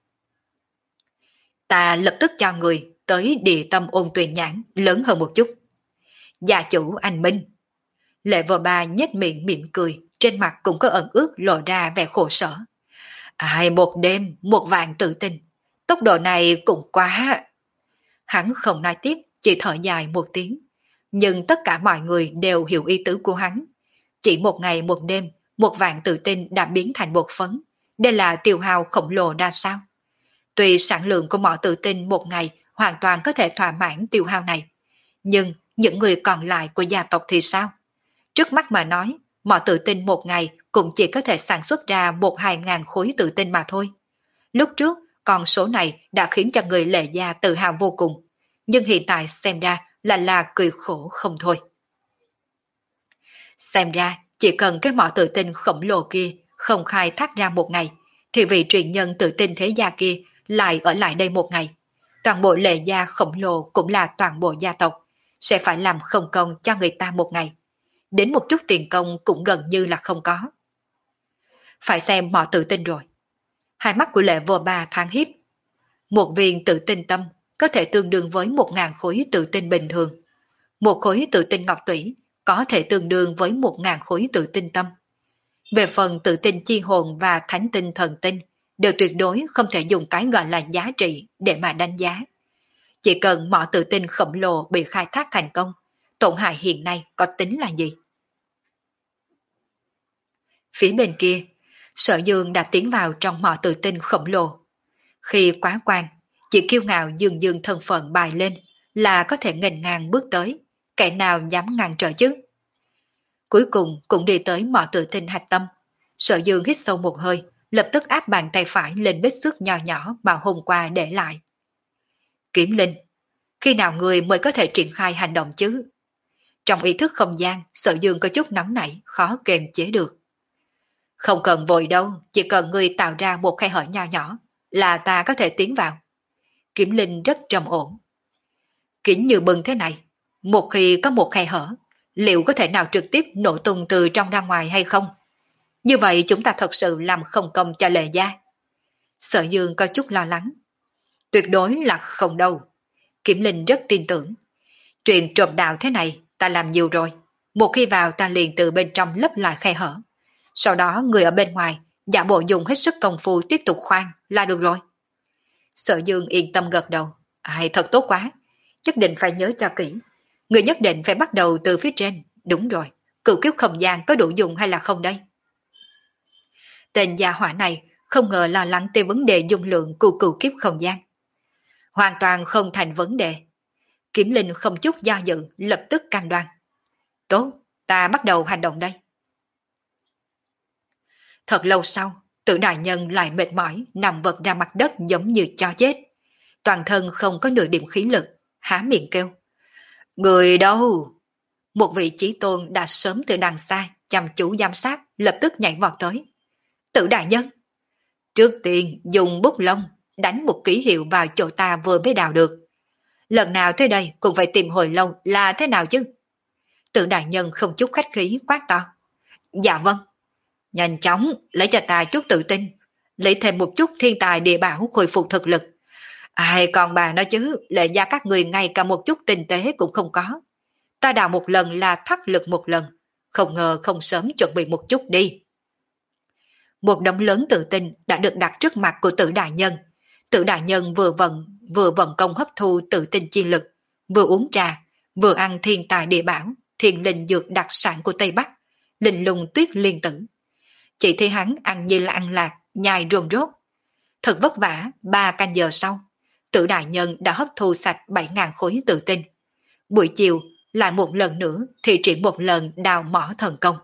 S1: Ta lập tức cho người tới địa tâm ôn tuyền nhãn lớn hơn một chút. Gia chủ anh Minh. Lệ Vô Ba nhếch miệng mỉm cười, trên mặt cũng có ẩn ước lộ ra vẻ khổ sở. Ai một đêm, một vạn tự tin. Tốc độ này cũng quá. Hắn không nói tiếp, chỉ thở dài một tiếng. Nhưng tất cả mọi người đều hiểu ý tứ của hắn. Chỉ một ngày một đêm, một vạn tự tin đã biến thành bột phấn. Đây là tiêu hao khổng lồ ra sao? Tuy sản lượng của mỏ tự tin một ngày hoàn toàn có thể thỏa mãn tiêu hao này. Nhưng những người còn lại của gia tộc thì sao? Trước mắt mà nói, mỏ tự tin một ngày cũng chỉ có thể sản xuất ra một hai ngàn khối tự tin mà thôi. Lúc trước, con số này đã khiến cho người Lệ gia tự hào vô cùng. Nhưng hiện tại xem ra là là cười khổ không thôi. Xem ra, chỉ cần cái mỏ tự tin khổng lồ kia không khai thác ra một ngày, thì vị truyền nhân tự tin thế gia kia lại ở lại đây một ngày. Toàn bộ Lệ gia khổng lồ cũng là toàn bộ gia tộc, sẽ phải làm không công cho người ta một ngày. Đến một chút tiền công cũng gần như là không có. Phải xem mỏ tự tin rồi. Hai mắt của Lệ Vô Ba thoáng hiếp. Một viên tự tin tâm có thể tương đương với một ngàn khối tự tin bình thường. Một khối tự tin ngọc tủy có thể tương đương với một ngàn khối tự tin tâm. Về phần tự tin chi hồn và thánh tinh thần tinh đều tuyệt đối không thể dùng cái gọi là giá trị để mà đánh giá. Chỉ cần mỏ tự tin khổng lồ bị khai thác thành công, tổn hại hiện nay có tính là gì? Phía bên kia, Sở Dương đã tiến vào trong mỏ tự tinh khổng lồ. Khi quá quan, chỉ kiêu ngạo dương dương thân phận bài lên là có thể nghênh ngang bước tới, kẻ nào dám ngăn trở chứ? Cuối cùng cũng đi tới mỏ tự tinh hạch tâm. Sở Dương hít sâu một hơi, lập tức áp bàn tay phải lên vết xước nhỏ nhỏ mà hôm qua để lại. Kiếm Linh, khi nào người mới có thể triển khai hành động chứ? Trong ý thức không gian, Sở Dương có chút nóng nảy, khó kềm chế được. Không cần vội đâu, chỉ cần người tạo ra một khe hở nho nhỏ, là ta có thể tiến vào. Kiếm Linh rất trầm ổn. Kính như bừng thế này, một khi có một khe hở, liệu có thể nào trực tiếp nổ tung từ trong ra ngoài hay không? Như vậy chúng ta thật sự làm không công cho Lệ gia. Sở Dương có chút lo lắng. Tuyệt đối là không đâu. Kiểm Linh rất tin tưởng. Chuyện trộm đạo thế này ta làm nhiều rồi. Một khi vào ta liền từ bên trong lấp lại khe hở. Sau đó người ở bên ngoài giả bộ dùng hết sức công phu tiếp tục khoan là được rồi. Sở Dương yên tâm gật đầu. Ai thật tốt quá. Nhất định phải nhớ cho kỹ. Người nhất định phải bắt đầu từ phía trên. Đúng rồi. Cửu kiếp không gian có đủ dùng hay là không đây? Tên gia hỏa này không ngờ lo lắng tới vấn đề dung lượng của cửu kiếp không gian. Hoàn toàn không thành vấn đề. Kiểm Linh không chút do dự, lập tức cam đoan. Tốt, ta bắt đầu hành động đây. Thật lâu sau, Tử đại nhân lại mệt mỏi, nằm vật ra mặt đất giống như chó chết. Toàn thân không có nửa điểm khí lực, há miệng kêu. Người đâu? Một vị chí tôn đã sớm từ đằng xa, chăm chú giám sát, lập tức nhảy vọt tới. Tử đại nhân! Trước tiên dùng bút lông, đánh một ký hiệu vào chỗ ta vừa mới đào được. Lần nào tới đây cũng phải tìm hồi lâu là thế nào chứ? Tử đại nhân không chút khách khí quát to. Dạ vâng. Nhanh chóng lấy cho ta chút tự tin, lấy thêm một chút thiên tài địa bảo khôi phục thực lực. Ai còn bà nói chứ, Lệ gia các người ngay cả một chút tinh tế cũng không có. Ta đào một lần là thoát lực một lần, không ngờ không sớm chuẩn bị một chút đi. Một đống lớn tự tin đã được đặt trước mặt của Tử đại nhân. Tử đại nhân vừa vận vừa vận công hấp thu tự tin chi lực, vừa uống trà, vừa ăn thiên tài địa bảo, thiên linh dược đặc sản của Tây Bắc, linh lùng tuyết liên tử. Chỉ thấy hắn ăn như là ăn lạc, nhai rồn rốt. Thật vất vả, ba canh giờ sau, Tử đại nhân đã hấp thu sạch bảy ngàn khối tự tin. Buổi chiều, lại một lần nữa thì triển một lần đào mỏ thần công.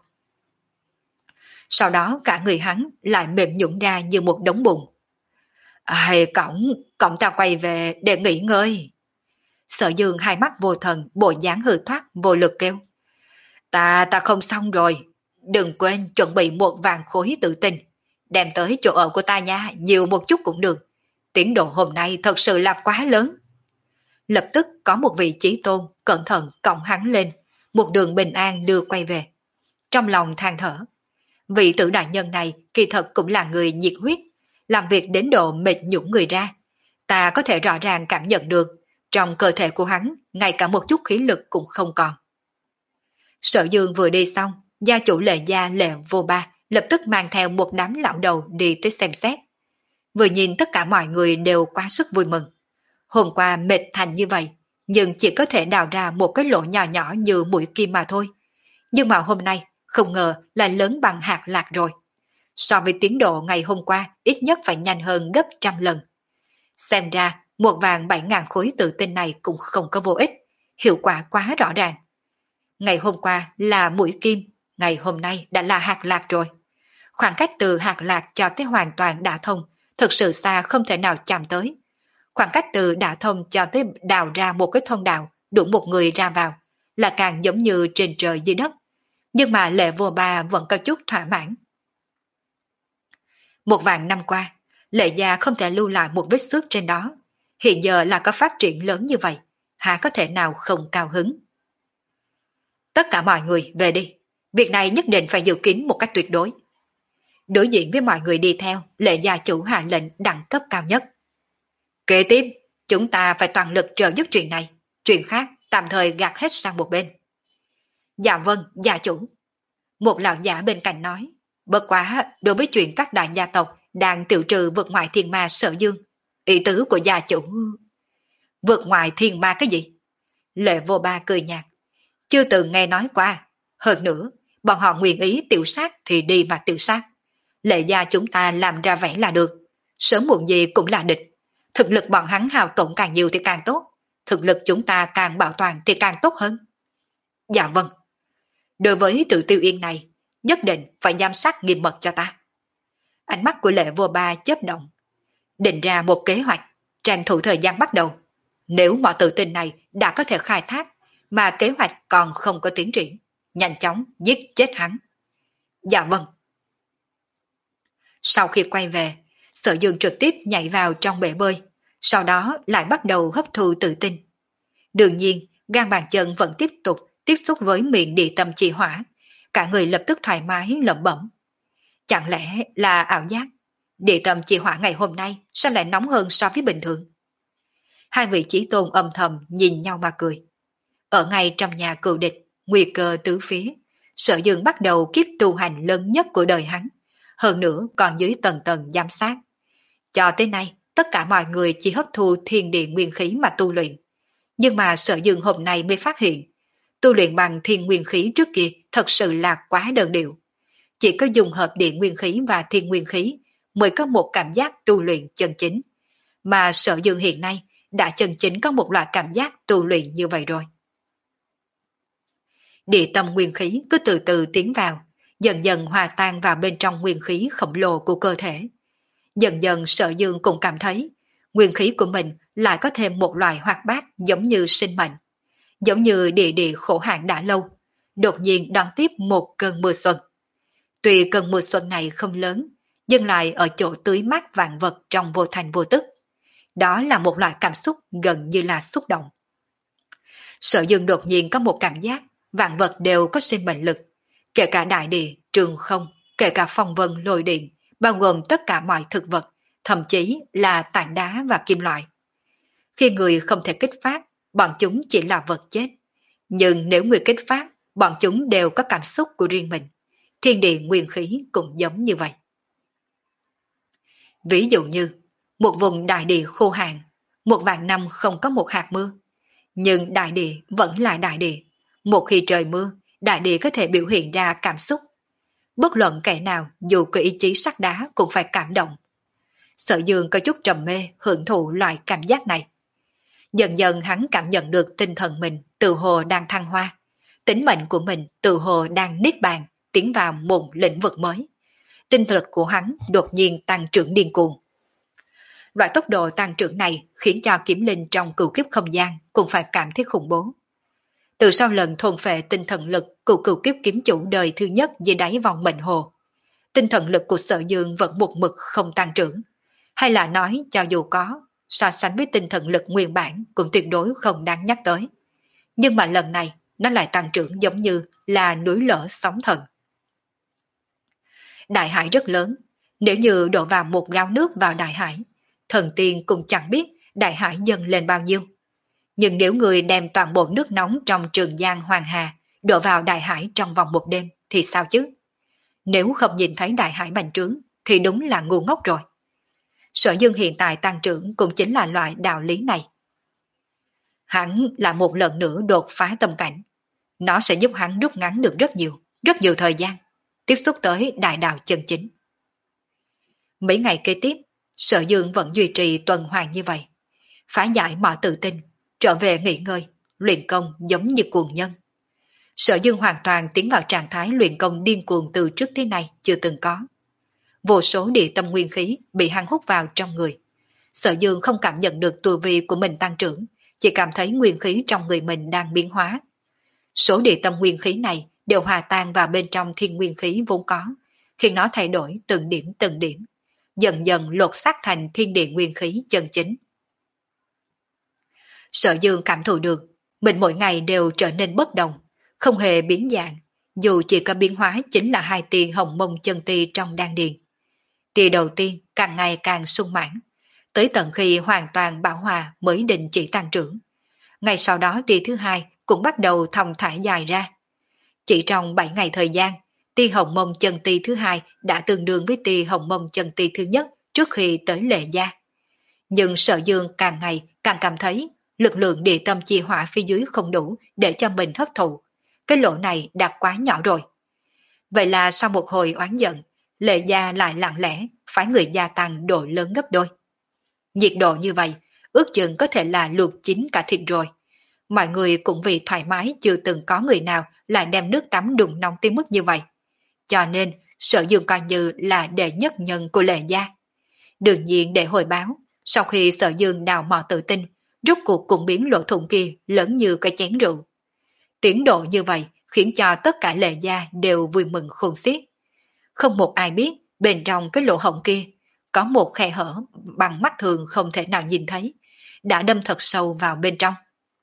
S1: Sau đó cả người hắn lại mềm nhũn ra như một đống bùn. Ai cổng, cổng ta quay về để nghỉ ngơi. Sở Dương hai mắt vô thần, bộ dáng hư thoát, vô lực kêu. Ta, ta không xong rồi. Đừng quên chuẩn bị một vàng khối tự tin. Đem tới chỗ ở của ta nha, nhiều một chút cũng được. Tiến độ hôm nay thật sự là quá lớn. Lập tức có một vị chí tôn cẩn thận cõng hắn lên, một đường bình an đưa quay về. Trong lòng than thở. Vị Tử đại nhân này kỳ thật cũng là người nhiệt huyết, làm việc đến độ mệt nhũn người ra. Ta có thể rõ ràng cảm nhận được, trong cơ thể của hắn, ngay cả một chút khí lực cũng không còn. Sở Dương vừa đi xong, gia chủ Lệ gia Lệ Vô Ba lập tức mang theo một đám lão đầu đi tới xem xét. Vừa nhìn tất cả mọi người đều quá sức vui mừng. Hôm qua mệt thành như vậy, nhưng chỉ có thể đào ra một cái lỗ nhỏ nhỏ như mũi kim mà thôi. Nhưng mà hôm nay, không ngờ là lớn bằng hạt lạc rồi. So với tiến độ ngày hôm qua, ít nhất phải nhanh hơn gấp trăm lần. Xem ra, một vàng bảy ngàn khối tự tin này cũng không có vô ích, hiệu quả quá rõ ràng. Ngày hôm qua là mũi kim, ngày hôm nay đã là hạt lạc rồi. Khoảng cách từ hạt lạc cho tới hoàn toàn đả thông, thực sự xa không thể nào chạm tới. Khoảng cách từ đả thông cho tới đào ra một cái thông đạo, đủ một người ra vào, là càng giống như trên trời dưới đất. Nhưng mà Lệ Vô Ba vẫn có chút thỏa mãn. Một vạn năm qua, Lệ gia không thể lưu lại một vết xước trên đó. Hiện giờ là có phát triển lớn như vậy, há có thể nào không cao hứng. Tất cả mọi người về đi, việc này nhất định phải giữ kín một cách tuyệt đối. Đối diện với mọi người đi theo, Lệ gia chủ hạ lệnh đẳng cấp cao nhất. Kế tiếp, chúng ta phải toàn lực trợ giúp chuyện này, chuyện khác tạm thời gạt hết sang một bên. Dạ vâng, gia chủ. Một lão giả bên cạnh nói, bất quá đối với chuyện các đại gia tộc đang tiểu trừ vượt ngoại thiên ma Sở Dương, ý tứ của gia chủ. Vượt ngoại thiên ma cái gì? Lệ Vô Ba cười nhạt. chưa từng nghe nói qua. Hơn nữa, bọn họ nguyện ý tiểu sát thì đi mà tiểu sát. Lệ gia chúng ta làm ra vẻ là được. Sớm muộn gì cũng là địch. Thực lực bọn hắn hao tổn càng nhiều thì càng tốt. Thực lực chúng ta càng bảo toàn thì càng tốt hơn. Dạ vâng. Đối với Tự Tiêu Yên này, nhất định phải giám sát nghiêm mật cho ta. Ánh mắt của Lệ Vô Ba chớp động. Định ra một kế hoạch, tranh thủ thời gian bắt đầu. Nếu mọi tự tin này đã có thể khai thác, mà kế hoạch còn không có tiến triển, nhanh chóng giết chết hắn. Dạ vâng. Sau khi quay về, Sở Dương trực tiếp nhảy vào trong bể bơi, sau đó lại bắt đầu hấp thu tự tin. Đương nhiên, gan bàn chân vẫn tiếp tục tiếp xúc với miệng địa tâm chi hỏa, cả người lập tức thoải mái lẩm bẩm. Chẳng lẽ là ảo giác? Địa tâm chi hỏa ngày hôm nay sao lại nóng hơn so với bình thường? Hai vị chí tôn âm thầm nhìn nhau mà cười. Ở ngay trong nhà cựu địch, nguy cơ tứ phía, Sở Dương bắt đầu kiếp tu hành lớn nhất của đời hắn, hơn nữa còn dưới tầng tầng giám sát. Cho tới nay, tất cả mọi người chỉ hấp thu thiên địa nguyên khí mà tu luyện. Nhưng mà Sở Dương hôm nay mới phát hiện, tu luyện bằng thiên nguyên khí trước kia thật sự là quá đơn điệu. Chỉ có dùng hợp địa nguyên khí và thiên nguyên khí mới có một cảm giác tu luyện chân chính. Mà Sở Dương hiện nay đã chân chính có một loại cảm giác tu luyện như vậy rồi. Địa tâm nguyên khí cứ từ từ tiến vào, dần dần hòa tan vào bên trong nguyên khí khổng lồ của cơ thể. Dần dần Sở Dương cũng cảm thấy nguyên khí của mình lại có thêm một loại hoạt bát giống như sinh mệnh. Giống như địa địa khổ hạn đã lâu, đột nhiên đón tiếp một cơn mưa xuân. Tuy cơn mưa xuân này không lớn, nhưng lại ở chỗ tưới mát vạn vật trong vô thành vô tức. Đó là một loại cảm xúc gần như là xúc động. Sở Dương đột nhiên có một cảm giác vạn vật đều có sinh mệnh lực, kể cả đại địa, trường không, kể cả phong vân lôi điện, bao gồm tất cả mọi thực vật, thậm chí là tảng đá và kim loại. Khi người không thể kích phát, bọn chúng chỉ là vật chết. Nhưng nếu người kích phát, bọn chúng đều có cảm xúc của riêng mình. Thiên địa nguyên khí cũng giống như vậy. Ví dụ như, một vùng đại địa khô hạn, một vạn năm không có một hạt mưa. Nhưng đại địa vẫn là đại địa. Một khi trời mưa, đại địa có thể biểu hiện ra cảm xúc. Bất luận kẻ nào dù có ý chí sắt đá cũng phải cảm động. Sở Dương có chút trầm mê hưởng thụ loại cảm giác này. Dần dần hắn cảm nhận được tinh thần mình tự hồ đang thăng hoa. Tính mệnh của mình tự hồ đang niết bàn, tiến vào một lĩnh vực mới. Tinh lực của hắn đột nhiên tăng trưởng điên cuồng. Loại tốc độ tăng trưởng này khiến cho Kiếm Linh trong cửu kiếp không gian cũng phải cảm thấy khủng bố. Từ sau lần thôn phệ tinh thần lực của cửu kiếp kiếm chủ đời thứ nhất dưới đáy vòng mệnh hồ, tinh thần lực của Sở Dương vẫn một mực không tăng trưởng. Hay là nói cho dù có, so sánh với tinh thần lực nguyên bản cũng tuyệt đối không đáng nhắc tới. Nhưng mà lần này nó lại tăng trưởng giống như là núi lở sóng thần. Đại hải rất lớn, nếu như đổ vào một gáo nước vào đại hải, thần tiên cũng chẳng biết đại hải dâng lên bao nhiêu. Nhưng nếu người đem toàn bộ nước nóng trong Trường Giang Hoàng Hà đổ vào đại hải trong vòng một đêm thì sao chứ? Nếu không nhìn thấy đại hải bành trướng thì đúng là ngu ngốc rồi. Sở Dương hiện tại tăng trưởng cũng chính là loại đạo lý này. Hắn là một lần nữa đột phá tâm cảnh. Nó sẽ giúp hắn rút ngắn được rất nhiều, rất nhiều thời gian, tiếp xúc tới đại đạo chân chính. Mấy ngày kế tiếp, Sở Dương vẫn duy trì tuần hoàn như vậy. Phá giải mọi tự tin, trở về nghỉ ngơi, luyện công giống như cuồng nhân. Sở Dương hoàn toàn tiến vào trạng thái luyện công điên cuồng từ trước tới nay chưa từng có. Vô số địa tâm nguyên khí bị hắn hút vào trong người. Sở Dương không cảm nhận được tu vi của mình tăng trưởng, chỉ cảm thấy nguyên khí trong người mình đang biến hóa. Số địa tâm nguyên khí này đều hòa tan vào bên trong thiên nguyên khí vốn có, khiến nó thay đổi từng điểm từng điểm, dần dần lột xác thành thiên địa nguyên khí chân chính. Sở Dương cảm thụ được, mình mỗi ngày đều trở nên bất đồng, không hề biến dạng, dù chỉ có biến hóa chính là hai tia hồng mông chân ti trong đan điền. Tia đầu tiên càng ngày càng sung mãn, tới tận khi hoàn toàn bảo hòa mới đình chỉ tăng trưởng. Ngày sau đó tia thứ hai cũng bắt đầu thong thả dài ra. Chỉ trong bảy ngày thời gian, tia hồng mông chân ti thứ hai đã tương đương với tia hồng mông chân ti thứ nhất trước khi tới Lệ Gia. Nhưng Sở Dương càng ngày càng cảm thấy lực lượng địa tâm chi hỏa phía dưới không đủ để cho mình hấp thụ, cái lỗ này đã quá nhỏ rồi. Vậy là sau một hồi oán giận, Lệ Gia lại lặng lẽ phái người gia tăng độ lớn gấp đôi. Nhiệt độ như vậy, ước chừng có thể là luộc chín cả thịt rồi. Mọi người cũng vì thoải mái chưa từng có người nào lại đem nước tắm đun nóng tới mức như vậy. Cho nên, Sở Dương coi như là đệ nhất nhân của Lệ Gia. Đương nhiên để hồi báo, sau khi Sở Dương đào mò tự tin, rốt cuộc cũng biến lỗ thủng kia lớn như cái chén rượu. Tiến độ như vậy khiến cho tất cả Lệ Gia đều vui mừng khôn xiết. Không một ai biết bên trong cái lỗ hổng kia có một khe hở bằng mắt thường không thể nào nhìn thấy, đã đâm thật sâu vào bên trong.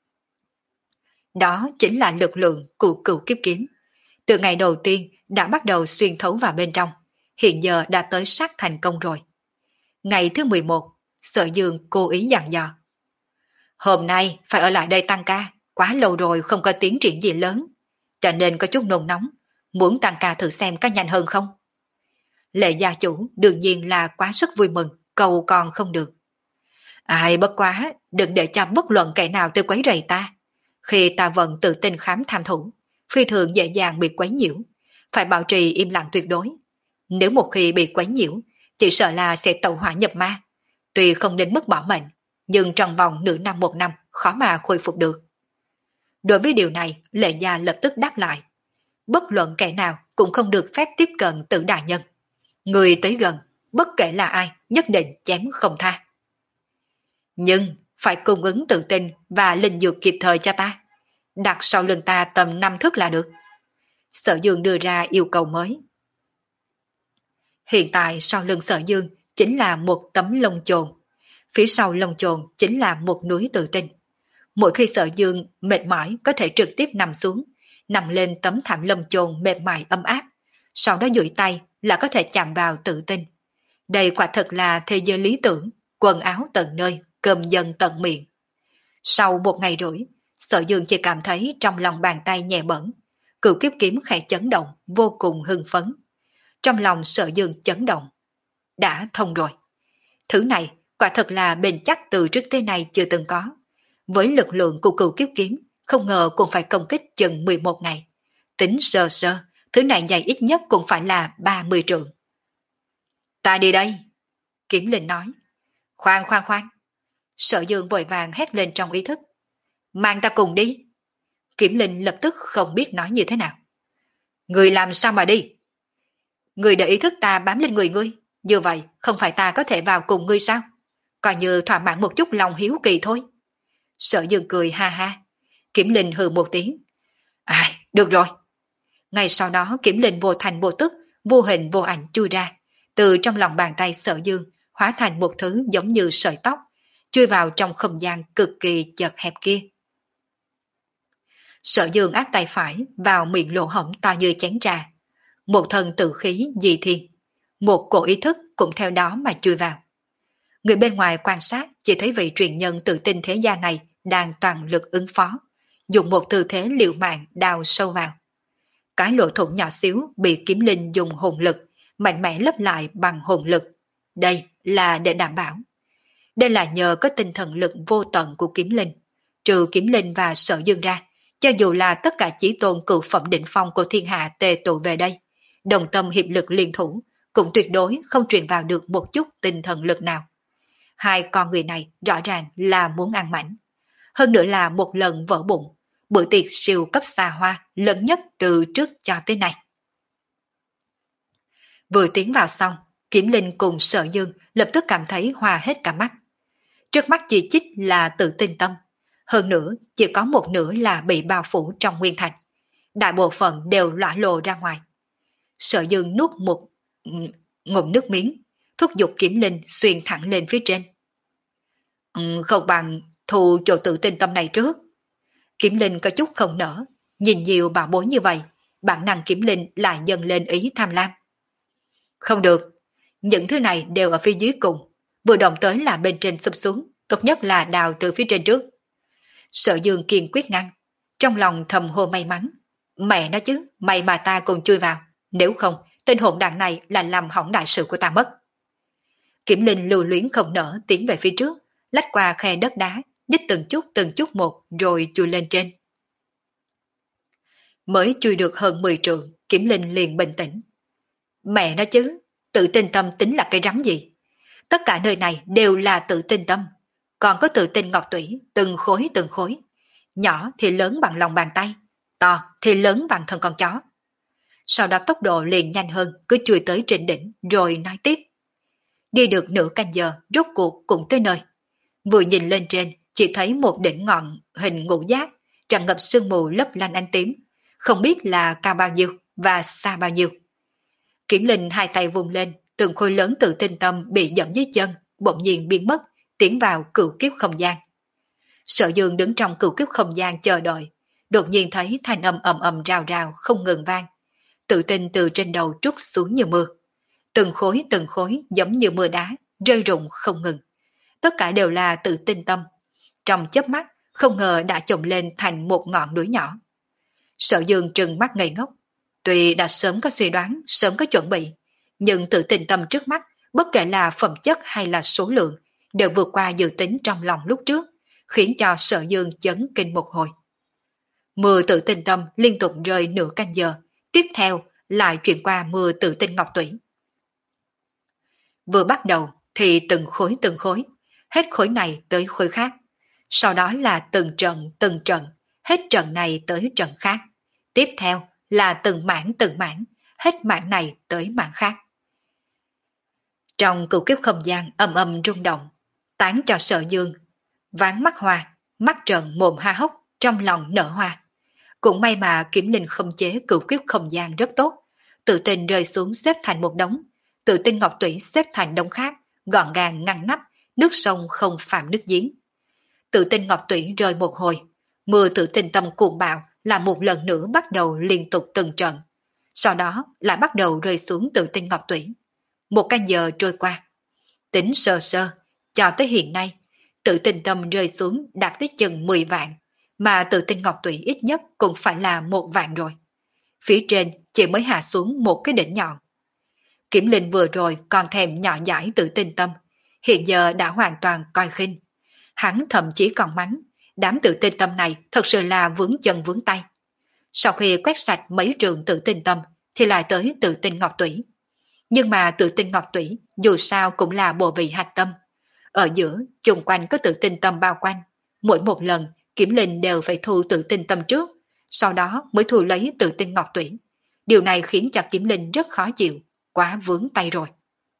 S1: Đó chính là lực lượng của cửu kiếp kiếm. Từ ngày đầu tiên đã bắt đầu xuyên thấu vào bên trong, hiện giờ đã tới sát thành công rồi. Ngày thứ mười một, Sở Dương cố ý dặn dò. Hôm nay phải ở lại đây tăng ca, quá lâu rồi không có tiến triển gì lớn, cho nên có chút nôn nóng, muốn tăng ca thử xem có nhanh hơn không. Lệ gia chủ đương nhiên là quá sức vui mừng, cầu còn không được. Ai bất quá, đừng để cho bất luận kẻ nào tới quấy rầy ta. Khi ta vẫn tự tin khám tham thủ, phi thường dễ dàng bị quấy nhiễu, phải bảo trì im lặng tuyệt đối. Nếu một khi bị quấy nhiễu, chỉ sợ là sẽ tẩu hỏa nhập ma. Tuy không đến mức bỏ mệnh, nhưng trong vòng nửa năm một năm khó mà khôi phục được. Đối với điều này, Lệ Gia lập tức đáp lại. Bất luận kẻ nào cũng không được phép tiếp cận Tử đại nhân. Người tới gần, bất kể là ai, nhất định chém không tha. Nhưng phải cung ứng tự tin và linh dược kịp thời cho ta. Đặt sau lưng ta tầm năm thước là được. Sở Dương đưa ra yêu cầu mới. Hiện tại sau lưng Sở Dương chính là một tấm lông chồn. Phía sau lông chồn chính là một núi tự tin. Mỗi khi Sở Dương mệt mỏi có thể trực tiếp nằm xuống, nằm lên tấm thảm lông chồn mềm mại ấm áp, sau đó duỗi tay là có thể chạm vào tự tin. Đây quả thật là thế giới lý tưởng, quần áo tận nơi, cơm dân tận miệng. Sau một ngày rưỡi, Sở Dương chỉ cảm thấy trong lòng bàn tay nhẹ bẩn, cửu kiếp kiếm khẽ chấn động, vô cùng hưng phấn. Trong lòng Sở Dương chấn động. Đã thông rồi. Thứ này quả thật là bền chắc từ trước tới nay chưa từng có. Với lực lượng của cửu kiếp kiếm, không ngờ cũng phải công kích chừng mười một ngày. Tính sơ sơ, thứ này dày ít nhất cũng phải là ba mươi trượng. Ta đi đây. Kiếm Linh nói. Khoan khoan khoan. Sở Dương vội vàng hét lên trong ý thức. Mang ta cùng đi. Kiếm Linh lập tức không biết nói như thế nào. Người làm sao mà đi? Người để ý thức ta bám lên người ngươi, như vậy không phải ta có thể vào cùng ngươi sao? Coi như thỏa mãn một chút lòng hiếu kỳ thôi. Sở Dương cười ha ha. Kiếm Linh hừ một tiếng. À, được rồi. Ngay sau đó Kiếm Linh vô thành vô tức, vô hình vô ảnh chui ra, từ trong lòng bàn tay Sở Dương hóa thành một thứ giống như sợi tóc, chui vào trong không gian cực kỳ chật hẹp kia. Sở Dương áp tay phải vào miệng lỗ hổng to như chén trà. Một thân tự khí dị thiên, một cổ ý thức cũng theo đó mà chui vào. Người bên ngoài quan sát chỉ thấy vị truyền nhân tự tin thế gia này đang toàn lực ứng phó, dùng một tư thế liều mạng đào sâu vào. Cái lỗ thủng nhỏ xíu bị Kiếm Linh dùng hồn lực mạnh mẽ lấp lại bằng hồn lực. Đây là để đảm bảo. Đây là nhờ có tinh thần lực vô tận của Kiếm Linh. Trừ Kiếm Linh và Sở Dương ra, cho dù là tất cả chí tôn cửu phẩm đỉnh phong của thiên hạ tề tụ về đây, đồng tâm hiệp lực liên thủ, cũng tuyệt đối không truyền vào được một chút tinh thần lực nào. Hai con người này rõ ràng là muốn ăn mảnh. Hơn nữa là một lần vỡ bụng, bữa tiệc siêu cấp xa hoa lớn nhất từ trước cho tới nay. Vừa tiến vào xong, Kiếm Linh cùng Sở Dương lập tức cảm thấy hoa hết cả mắt. Trước mắt chỉ chích là tự tin tâm, hơn nữa chỉ có một nửa là bị bao phủ trong nguyên thành. Đại bộ phận đều lõa lồ ra ngoài. Sở Dương nuốt một ngụm nước miếng, thúc giục Kiếm Linh xuyên thẳng lên phía trên. Ừ, không bằng thu chỗ tự tin tâm này trước. Kiếm Linh có chút không nở, nhìn nhiều bảo bối như vậy, bản năng Kiếm Linh lại dần lên ý tham lam. Không được, những thứ này đều ở phía dưới cùng, vừa động tới là bên trên sụp xuống, tốt nhất là đào từ phía trên trước. Sở Dương kiên quyết ngăn, trong lòng thầm hô may mắn. Mẹ nó chứ, may mà ta cùng chui vào, nếu không, tên hỗn đảng này là làm hỏng đại sự của ta mất. Kiếm Linh lưu luyến không nở tiến về phía trước, lách qua khe đất đá, nhích từng chút từng chút một rồi chui lên trên. Mới chui được hơn mười trượng, Kiểm Linh liền bình tĩnh. Mẹ nói chứ, tự tin tâm tính là cái rắm gì? Tất cả nơi này đều là tự tin tâm. Còn có tự tin ngọc tủy, từng khối từng khối. Nhỏ thì lớn bằng lòng bàn tay, to thì lớn bằng thân con chó. Sau đó tốc độ liền nhanh hơn, cứ chui tới trên đỉnh rồi nói tiếp. Đi được nửa canh giờ, rốt cuộc cũng tới nơi. Vừa nhìn lên trên, chỉ thấy một đỉnh ngọn hình ngũ giác, tràn ngập sương mù lấp lánh ánh tím. Không biết là cao bao nhiêu và xa bao nhiêu. Kiểm Linh hai tay vùng lên, từng khối lớn tự tin tâm bị dẫm dưới chân, bỗng nhiên biến mất, tiến vào cửu kiếp không gian. Sở Dương đứng trong cửu kiếp không gian chờ đợi, đột nhiên thấy thanh âm ầm ầm rào rào không ngừng vang. Tự tin từ trên đầu trút xuống như mưa. Từng khối từng khối giống như mưa đá, rơi rụng không ngừng. Tất cả đều là tự tin tâm. Trong chớp mắt, không ngờ đã chồng lên thành một ngọn núi nhỏ. Sở Dương trừng mắt ngây ngốc. Tuy đã sớm có suy đoán, sớm có chuẩn bị, nhưng tự tin tâm trước mắt, bất kể là phẩm chất hay là số lượng, đều vượt qua dự tính trong lòng lúc trước, khiến cho Sở Dương chấn kinh một hồi. Mưa tự tin tâm liên tục rơi nửa canh giờ, tiếp theo lại chuyển qua mưa tự tin ngọc tủy. Vừa bắt đầu thì từng khối từng khối, hết khối này tới khối khác. Sau đó là từng trận từng trận, hết trận này tới trận khác. Tiếp theo là từng mảng từng mảng, hết mảng này tới mảng khác. Trong cửu kiếp không gian âm âm rung động, tán cho Sở Dương ván mắt hoa, mắt trợn mồm ha hốc, trong lòng nở hoa. Cũng may mà Kiểm Linh không chế cửu kiếp không gian rất tốt, tự tin rơi xuống xếp thành một đống, tự tin ngọc tủy xếp thành đống khác, gọn gàng ngăn nắp, nước sông không phạm nước giếng. Tự tin ngọc tủy rơi một hồi, mưa tự tin tâm cuồng bạo là một lần nữa bắt đầu liên tục từng trận. Sau đó lại bắt đầu rơi xuống tự tin ngọc tủy. Một canh giờ trôi qua. Tính sơ sơ, cho tới hiện nay, tự tin tâm rơi xuống đạt tới chừng mười vạn, mà tự tin ngọc tủy ít nhất cũng phải là một vạn rồi. Phía trên chỉ mới hạ xuống một cái đỉnh nhọn. Kiểm Linh vừa rồi còn thèm nhỏ giải tự tin tâm, hiện giờ đã hoàn toàn coi khinh. Hắn thậm chí còn mắng, đám tự tin tâm này thật sự là vướng chân vướng tay. Sau khi quét sạch mấy trường tự tin tâm, thì lại tới tự tin ngọc tủy. Nhưng mà tự tin ngọc tủy dù sao cũng là bộ vị hạch tâm. Ở giữa, chung quanh có tự tin tâm bao quanh. Mỗi một lần, Kiểm Linh đều phải thu tự tin tâm trước, sau đó mới thu lấy tự tin ngọc tủy. Điều này khiến cho Kiểm Linh rất khó chịu, quá vướng tay rồi.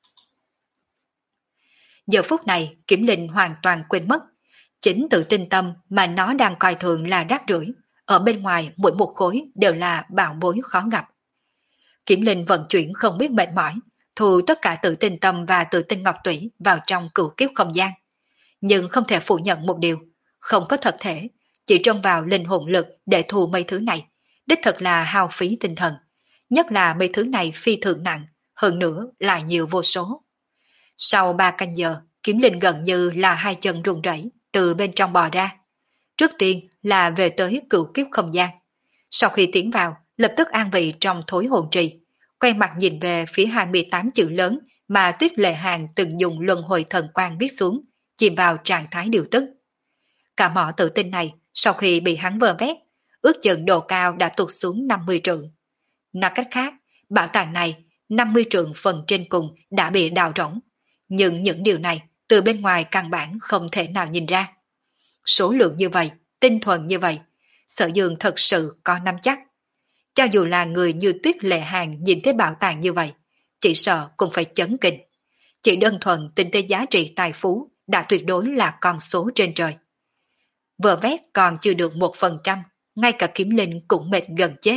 S1: Giờ phút này, Kiểm Linh hoàn toàn quên mất. Chính tự tin tâm mà nó đang coi thường là rác rưởi, ở bên ngoài mỗi một khối đều là bảo bối khó gặp. Kiểm Linh vận chuyển không biết mệt mỏi, thu tất cả tự tin tâm và tự tin ngọc tủy vào trong cửu kiếp không gian. Nhưng không thể phủ nhận một điều, không có thật thể, chỉ trông vào linh hồn lực để thu mấy thứ này, đích thật là hao phí tinh thần. Nhất là mấy thứ này phi thường nặng, hơn nữa là nhiều vô số. Sau ba canh giờ, Kiểm Linh gần như là hai chân run rẩy từ bên trong bò ra. Trước tiên là về tới cửu kiếp không gian. Sau khi tiến vào, lập tức an vị trong thối hồn trì, quay mặt nhìn về phía hai mươi tám chữ lớn mà Tuyết Lệ Hàng từng dùng luân hồi thần quang viết xuống, chìm vào trạng thái điều tức. Cả mỏ tự tin này, sau khi bị hắn vơ vét, ước chừng độ cao đã tụt xuống năm mươi trượng. Nói cách khác, bảo tàng này, năm mươi trượng phần trên cùng đã bị đào rỗng. Nhưng những điều này, từ bên ngoài căn bản không thể nào nhìn ra. Số lượng như vậy, tinh thuần như vậy, Sở Dương thật sự có nắm chắc. Cho dù là người như Tuyết Lệ Hàng nhìn thấy bảo tàng như vậy, chỉ sợ cũng phải chấn kinh. Chỉ đơn thuần tính tới giá trị tài phú đã tuyệt đối là con số trên trời. Vợ vét còn chưa được một phần trăm, ngay cả Kiếm Linh cũng mệt gần chết.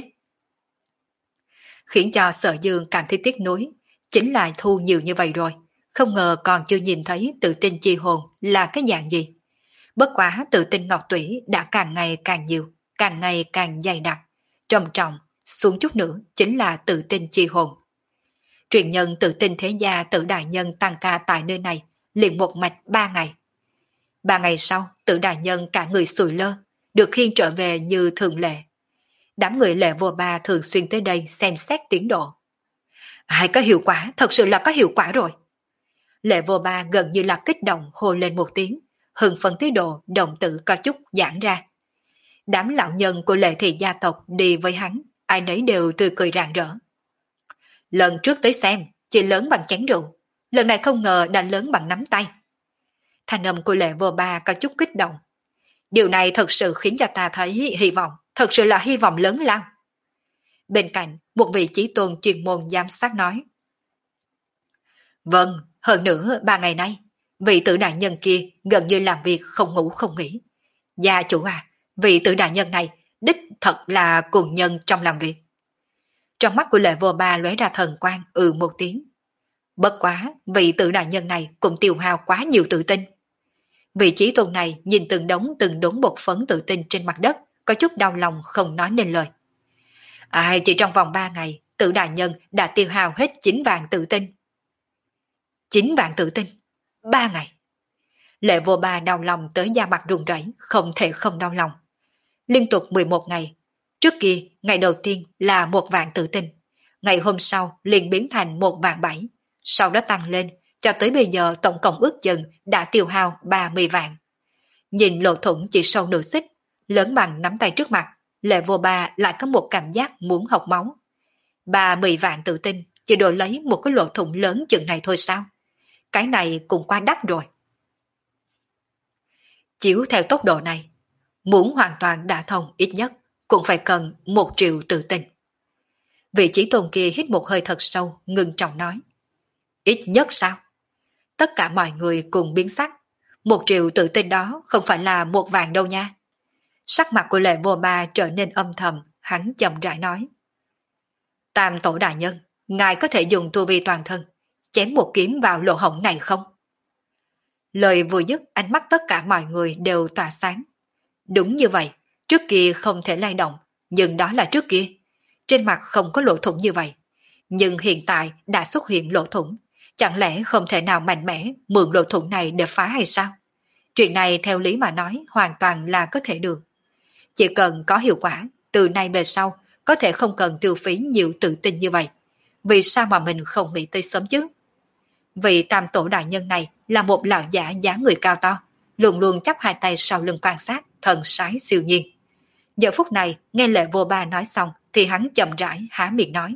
S1: Khiến cho Sở Dương cảm thấy tiếc nuối, chính là thu nhiều như vậy rồi, không ngờ còn chưa nhìn thấy tự tin chi hồn là cái dạng gì. Bất quá tự tin ngọc tủy đã càng ngày càng nhiều, càng ngày càng dày đặc, trầm trọng, xuống chút nữa chính là tự tin chi hồn. Truyền nhân tự tin thế gia Tử đại nhân tăng ca tại nơi này, liền một mạch ba ngày. Ba ngày sau, Tử đại nhân cả người sùi lơ, được khiêng trở về như thường lệ. Đám người Lệ Vô Ba thường xuyên tới đây xem xét tiến độ. Hay có hiệu quả, thật sự là có hiệu quả rồi. Lệ Vô Ba gần như là kích động hô lên một tiếng, hưng phấn tới độ động tử có chút giãn ra. Đám lão nhân của Lệ Thị gia tộc đi với hắn, ai nấy đều tươi cười rạng rỡ. Lần trước tới xem, chỉ lớn bằng chén rượu, lần này không ngờ đã lớn bằng nắm tay. Thanh âm của Lệ Vô Ba có chút kích động. Điều này thật sự khiến cho ta thấy hy vọng, thật sự là hy vọng lớn lao. Bên cạnh, một vị chí tôn chuyên môn giám sát nói. Vâng, hơn nữa ba ngày nay, vị tử đại nhân kia gần như làm việc không ngủ không nghỉ. Gia chủ à, vị tử đại nhân này đích thật là cùng nhân trong làm việc. Trong mắt của Lệ Vô Ba lóe ra thần quang ừ một tiếng. Bất quá, vị tử đại nhân này cũng tiêu hao quá nhiều tự tin. Vị trí tôn này nhìn từng đống từng đống bột phấn tự tin trên mặt đất, có chút đau lòng không nói nên lời. À, chỉ trong vòng ba ngày, tử đại nhân đã tiêu hao hết chín vạn tự tin. chín vạn tự tin? ba ngày. Lệ Vô Ba đau lòng tới da mặt run rẩy, không thể không đau lòng. Liên tục mười một ngày. Trước kia, ngày đầu tiên là một vạn tự tin. Ngày hôm sau liền biến thành một vạn bảy. Sau đó tăng lên, cho tới bây giờ tổng cộng ước chừng đã tiêu hao ba mươi vạn. Nhìn lỗ thủng chỉ sâu nửa xích, lớn bằng nắm tay trước mặt, Lệ Vô Ba lại có một cảm giác muốn học máu. ba mươi vạn tự tin chỉ đổi lấy một cái lỗ thủng lớn chừng này thôi sao? Cái này cũng quá đắt rồi. Chiếu theo tốc độ này, muốn hoàn toàn đả thông ít nhất cũng phải cần một triệu tự tin. Vị trí tôn kia hít một hơi thật sâu, ngưng trọng nói. Ít nhất sao? Tất cả mọi người cùng biến sắc. Một triệu tự tin đó không phải là một vạn đâu nha. Sắc mặt của Lệ Vô Ba trở nên âm thầm, hắn chậm rãi nói. Tam tổ đại nhân, ngài có thể dùng tu vi toàn thân, chém một kiếm vào lỗ hổng này không? Lời vừa dứt, ánh mắt tất cả mọi người đều tỏa sáng. Đúng như vậy, trước kia không thể lay động, nhưng đó là trước kia. Trên mặt không có lỗ thủng như vậy. Nhưng hiện tại đã xuất hiện lỗ thủng. Chẳng lẽ không thể nào mạnh mẽ mượn lỗ thủng này để phá hay sao? Chuyện này theo lý mà nói hoàn toàn là có thể được. Chỉ cần có hiệu quả, từ nay về sau có thể không cần tiêu phí nhiều tự tin như vậy. Vì sao mà mình không nghĩ tới sớm chứ? Vị tam tổ đại nhân này là một lão giả dáng người cao to, luôn luôn chắp hai tay sau lưng quan sát, thần sái siêu nhiên. Giờ phút này, nghe Lệ Vô Ba nói xong thì hắn chậm rãi há miệng nói.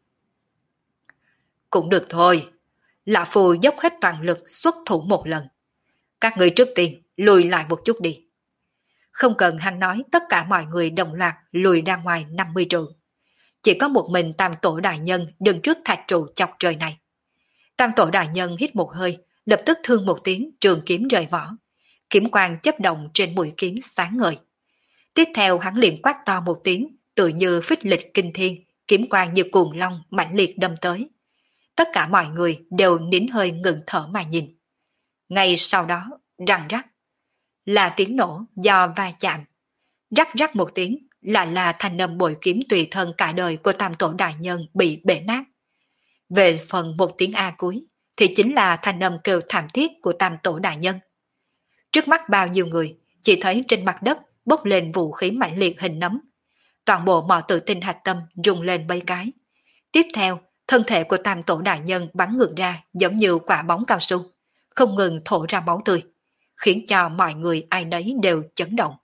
S1: Cũng được thôi, lão phu dốc hết toàn lực xuất thủ một lần. Các người trước tiên lùi lại một chút đi. Không cần hắn nói, tất cả mọi người đồng loạt lùi ra ngoài năm mươi trượng. Chỉ có một mình tam tổ đại nhân đứng trước thạch trụ chọc trời này. Tam tổ đại nhân hít một hơi, lập tức thương một tiếng, trường kiếm rời vỏ. Kiếm quang chấp động trên mũi kiếm sáng ngời. Tiếp theo hắn liền quát to một tiếng, tự như phích lịch kinh thiên, kiếm quang như cuồng long mãnh liệt đâm tới. Tất cả mọi người đều nín hơi ngừng thở mà nhìn. Ngay sau đó, răng rắc, là tiếng nổ do va chạm. Rắc rắc một tiếng, là là thanh âm bội kiếm tùy thân cả đời của tam tổ đại nhân bị bể nát. Về phần một tiếng A cuối, thì chính là thanh âm kêu thảm thiết của tam tổ đại nhân. Trước mắt bao nhiêu người, chỉ thấy trên mặt đất bốc lên vũ khí mạnh liệt hình nấm. Toàn bộ mọi tự tin hạch tâm rung lên mấy cái. Tiếp theo, thân thể của tam tổ đại nhân bắn ngược ra giống như quả bóng cao su, không ngừng thổ ra máu tươi, khiến cho mọi người ai nấy đều chấn động.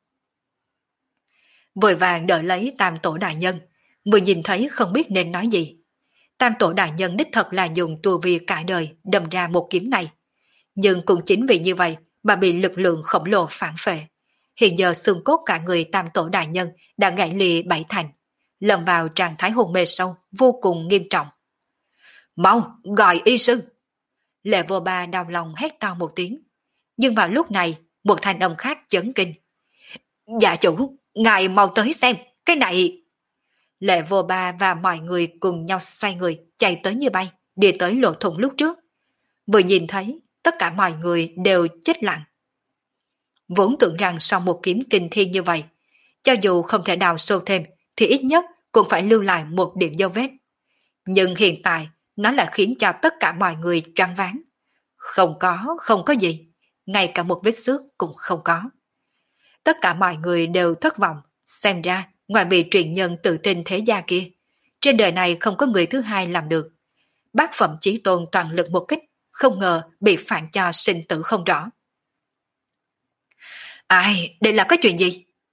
S1: Vội vàng đợi lấy tam tổ đại nhân, vừa nhìn thấy không biết nên nói gì. Tam tổ đại nhân đích thật là dùng tu vi cả đời đâm ra một kiếm này. Nhưng cũng chính vì như vậy mà bị lực lượng khổng lồ phản phệ. Hiện giờ xương cốt cả người tam tổ đại nhân đã gãy lìa bảy thành, lâm vào trạng thái hôn mê sâu, vô cùng nghiêm trọng. Mau, gọi y sư! Lệ Vô Ba đau lòng hét to một tiếng. Nhưng vào lúc này, một thanh âm khác chấn kinh. Dạ chủ, ngài mau tới xem, cái này... Lệ Vô Ba và mọi người cùng nhau xoay người, chạy tới như bay, đi tới lỗ thủng lúc trước. Vừa nhìn thấy, tất cả mọi người đều chết lặng. Vốn tưởng rằng sau một kiếm kinh thiên như vậy, cho dù không thể đào sâu thêm, thì ít nhất cũng phải lưu lại một điểm dấu vết. Nhưng hiện tại, nó lại khiến cho tất cả mọi người choáng váng. Không có, không có gì, ngay cả một vết xước cũng không có. Tất cả mọi người đều thất vọng, xem ra ngoài vị truyền nhân tự tin thế gia kia, trên đời này không có người thứ hai làm được. Bác phẩm chí tôn toàn lực một kích, không ngờ bị phản cho sinh tử không rõ. Ai, đây là cái chuyện gì?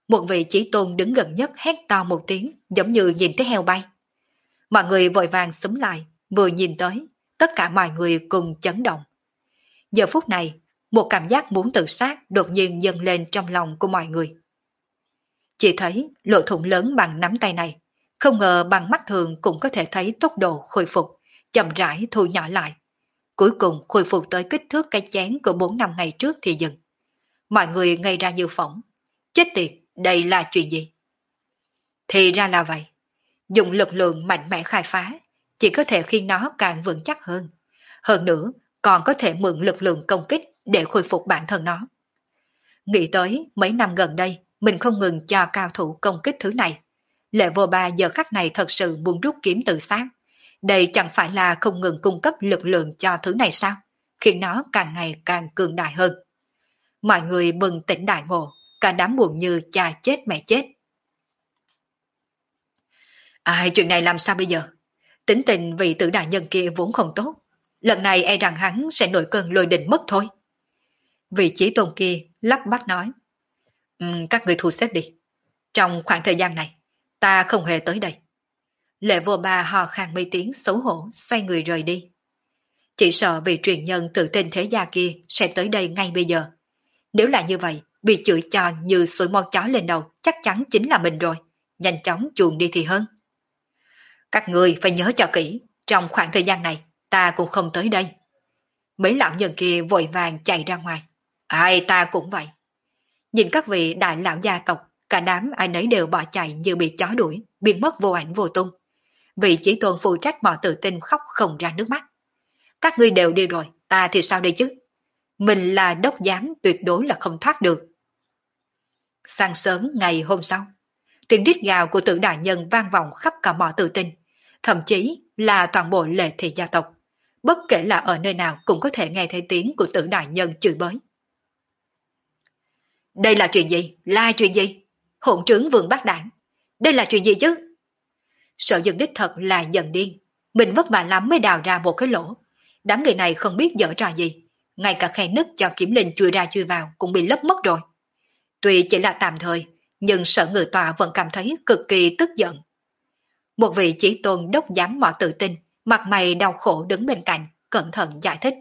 S1: Một vị chí tôn đứng gần nhất hét to một tiếng, giống như nhìn thấy heo bay. Mọi người vội vàng xúm lại, vừa nhìn tới, tất cả mọi người cùng chấn động. Giờ phút này, một cảm giác muốn tự sát đột nhiên dâng lên trong lòng của mọi người. Chỉ thấy lỗ thủng lớn bằng nắm tay này, không ngờ bằng mắt thường cũng có thể thấy tốc độ khôi phục, chậm rãi thu nhỏ lại. Cuối cùng khôi phục tới kích thước cái chén của bốn năm ngày trước thì dừng. Mọi người ngây ra như phỏng. Chết tiệt, đây là chuyện gì? Thì ra là vậy. Dùng lực lượng mạnh mẽ khai phá, chỉ có thể khiến nó càng vững chắc hơn. Hơn nữa, còn có thể mượn lực lượng công kích để khôi phục bản thân nó. Nghĩ tới mấy năm gần đây, mình không ngừng cho cao thủ công kích thứ này. Lệ Vô Ba giờ khắc này thật sự muốn rút kiếm tự sát. Đây chẳng phải là không ngừng cung cấp lực lượng cho thứ này sao? Khiến nó càng ngày càng cường đại hơn. Mọi người bừng tỉnh đại ngộ, cả đám buồn như cha chết mẹ chết. Ai, chuyện này làm sao bây giờ? Tính tình vị tử đại nhân kia vốn không tốt. Lần này e rằng hắn sẽ nổi cơn lôi đình mất thôi. Vị chí tôn kia lắp bắp nói. Um, các người thu xếp đi. Trong khoảng thời gian này, ta không hề tới đây. Lệ Vô Ba hò khan mấy tiếng xấu hổ, xoay người rời đi. Chỉ sợ vị truyền nhân tự tin thế gia kia sẽ tới đây ngay bây giờ. Nếu là như vậy, bị chửi cho như sủi mon chó lên đầu chắc chắn chính là mình rồi. Nhanh chóng chuồn đi thì hơn. Các người phải nhớ cho kỹ, trong khoảng thời gian này, ta cũng không tới đây. Mấy lão nhân kia vội vàng chạy ra ngoài. Ai ta cũng vậy. Nhìn các vị đại lão gia tộc, cả đám ai nấy đều bỏ chạy như bị chó đuổi, biến mất vô ảnh vô tung. Vị chỉ tôn phụ trách mọ tự tin khóc không ra nước mắt. Các ngươi đều đi rồi, ta thì sao đây chứ? Mình là đốc giám tuyệt đối là không thoát được. Sáng sớm ngày hôm sau, tiếng rít gào của Tử đại nhân vang vọng khắp cả mỏ tự tin, thậm chí là toàn bộ Lệ thị gia tộc. Bất kể là ở nơi nào cũng có thể nghe thấy tiếng của Tử đại nhân chửi bới. Đây là chuyện gì? Là chuyện gì? Hỗn trướng vương bát đảng. Đây là chuyện gì chứ? Sợ dân đích thật là giận điên. Mình vất vả lắm mới đào ra một cái lỗ. Đám người này không biết dở trò gì. Ngay cả khe nứt cho kiếm linh chui ra chui vào cũng bị lấp mất rồi. Tuy chỉ là tạm thời, nhưng Sở Ngự Tọa vẫn cảm thấy cực kỳ tức giận. Một vị chỉ tôn đốc giám mỏ tự tin, mặt mày đau khổ đứng bên cạnh, cẩn thận giải thích.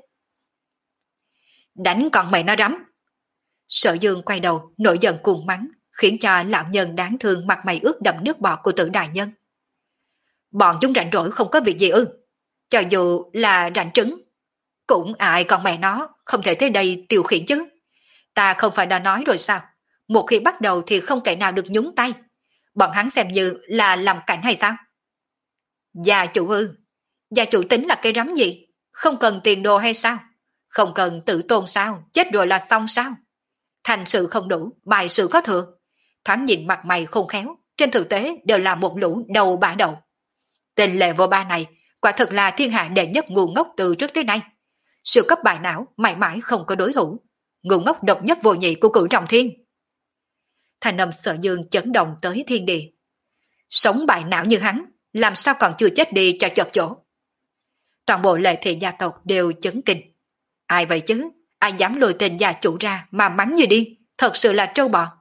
S1: Đánh con mày nó rắm. Sở Dương quay đầu, nổi giận cuồng mắng, khiến cho lão nhân đáng thương mặt mày ướt đẫm nước bọt của Tử đại nhân. Bọn chúng rảnh rỗi không có việc gì ư? Cho dù là rảnh trứng, cũng ai con mẹ nó không thể tới đây tiêu khiển chứ. Ta không phải đã nói rồi sao? Một khi bắt đầu thì không kẻ nào được nhúng tay. Bọn hắn xem như là làm cảnh hay sao? Gia chủ ư? Gia chủ tính là cái rắm gì? Không cần tiền đồ hay sao? Không cần tự tôn sao? Chết rồi là xong sao? Thành sự không đủ, bài sự có thừa. Thoáng nhìn mặt mày không khéo, trên thực tế đều là một lũ đầu bả đầu. Tên Lệ Vô Ba này quả thật là thiên hạ đệ nhất ngu ngốc từ trước tới nay. Siêu cấp bài não mãi mãi không có đối thủ. Ngu ngốc độc nhất vô nhị của Cửu Trọng Thiên. Thành âm Sở Dương chấn động tới thiên địa. Sống bài não như hắn, làm sao còn chưa chết đi cho chật chỗ. Toàn bộ Lệ thị gia tộc đều chấn kinh. Ai vậy chứ? Ai dám lôi tên gia chủ ra mà mắng như điên, thật sự là trâu bò.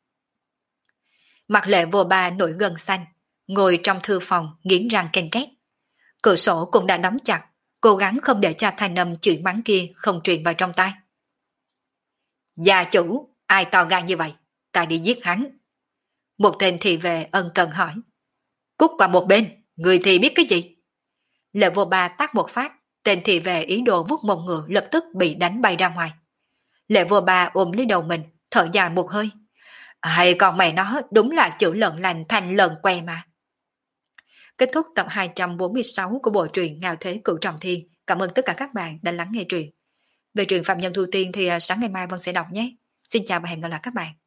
S1: Mặt Lệ Vô Ba nổi gân xanh, ngồi trong thư phòng nghiến răng ken két. Cửa sổ cũng đã đóng chặt, cố gắng không để cho thanh âm chửi mắng kia không truyền vào trong tai. Gia chủ, ai to gan như vậy? Ta đi giết hắn. Một tên thị vệ ân cần hỏi. Cút qua một bên, người thì biết cái gì? Lệ Vô Ba tát một phát, tên thị vệ ý đồ vuốt mông ngựa lập tức bị đánh bay ra ngoài. Lệ Vô Ba ôm lấy đầu mình, thở dài một hơi. Hay còn mẹ nó đúng là chữ lợn lành thành lợn que mà. Kết thúc tập hai trăm bốn mươi sáu của bộ truyện Ngạo Thế Cửu Trọng Thiên. Cảm ơn tất cả các bạn đã lắng nghe truyện. Về truyện Phạm Nhân Thu Tiên thì sáng ngày mai Vân sẽ đọc nhé. Xin chào và hẹn gặp lại các bạn.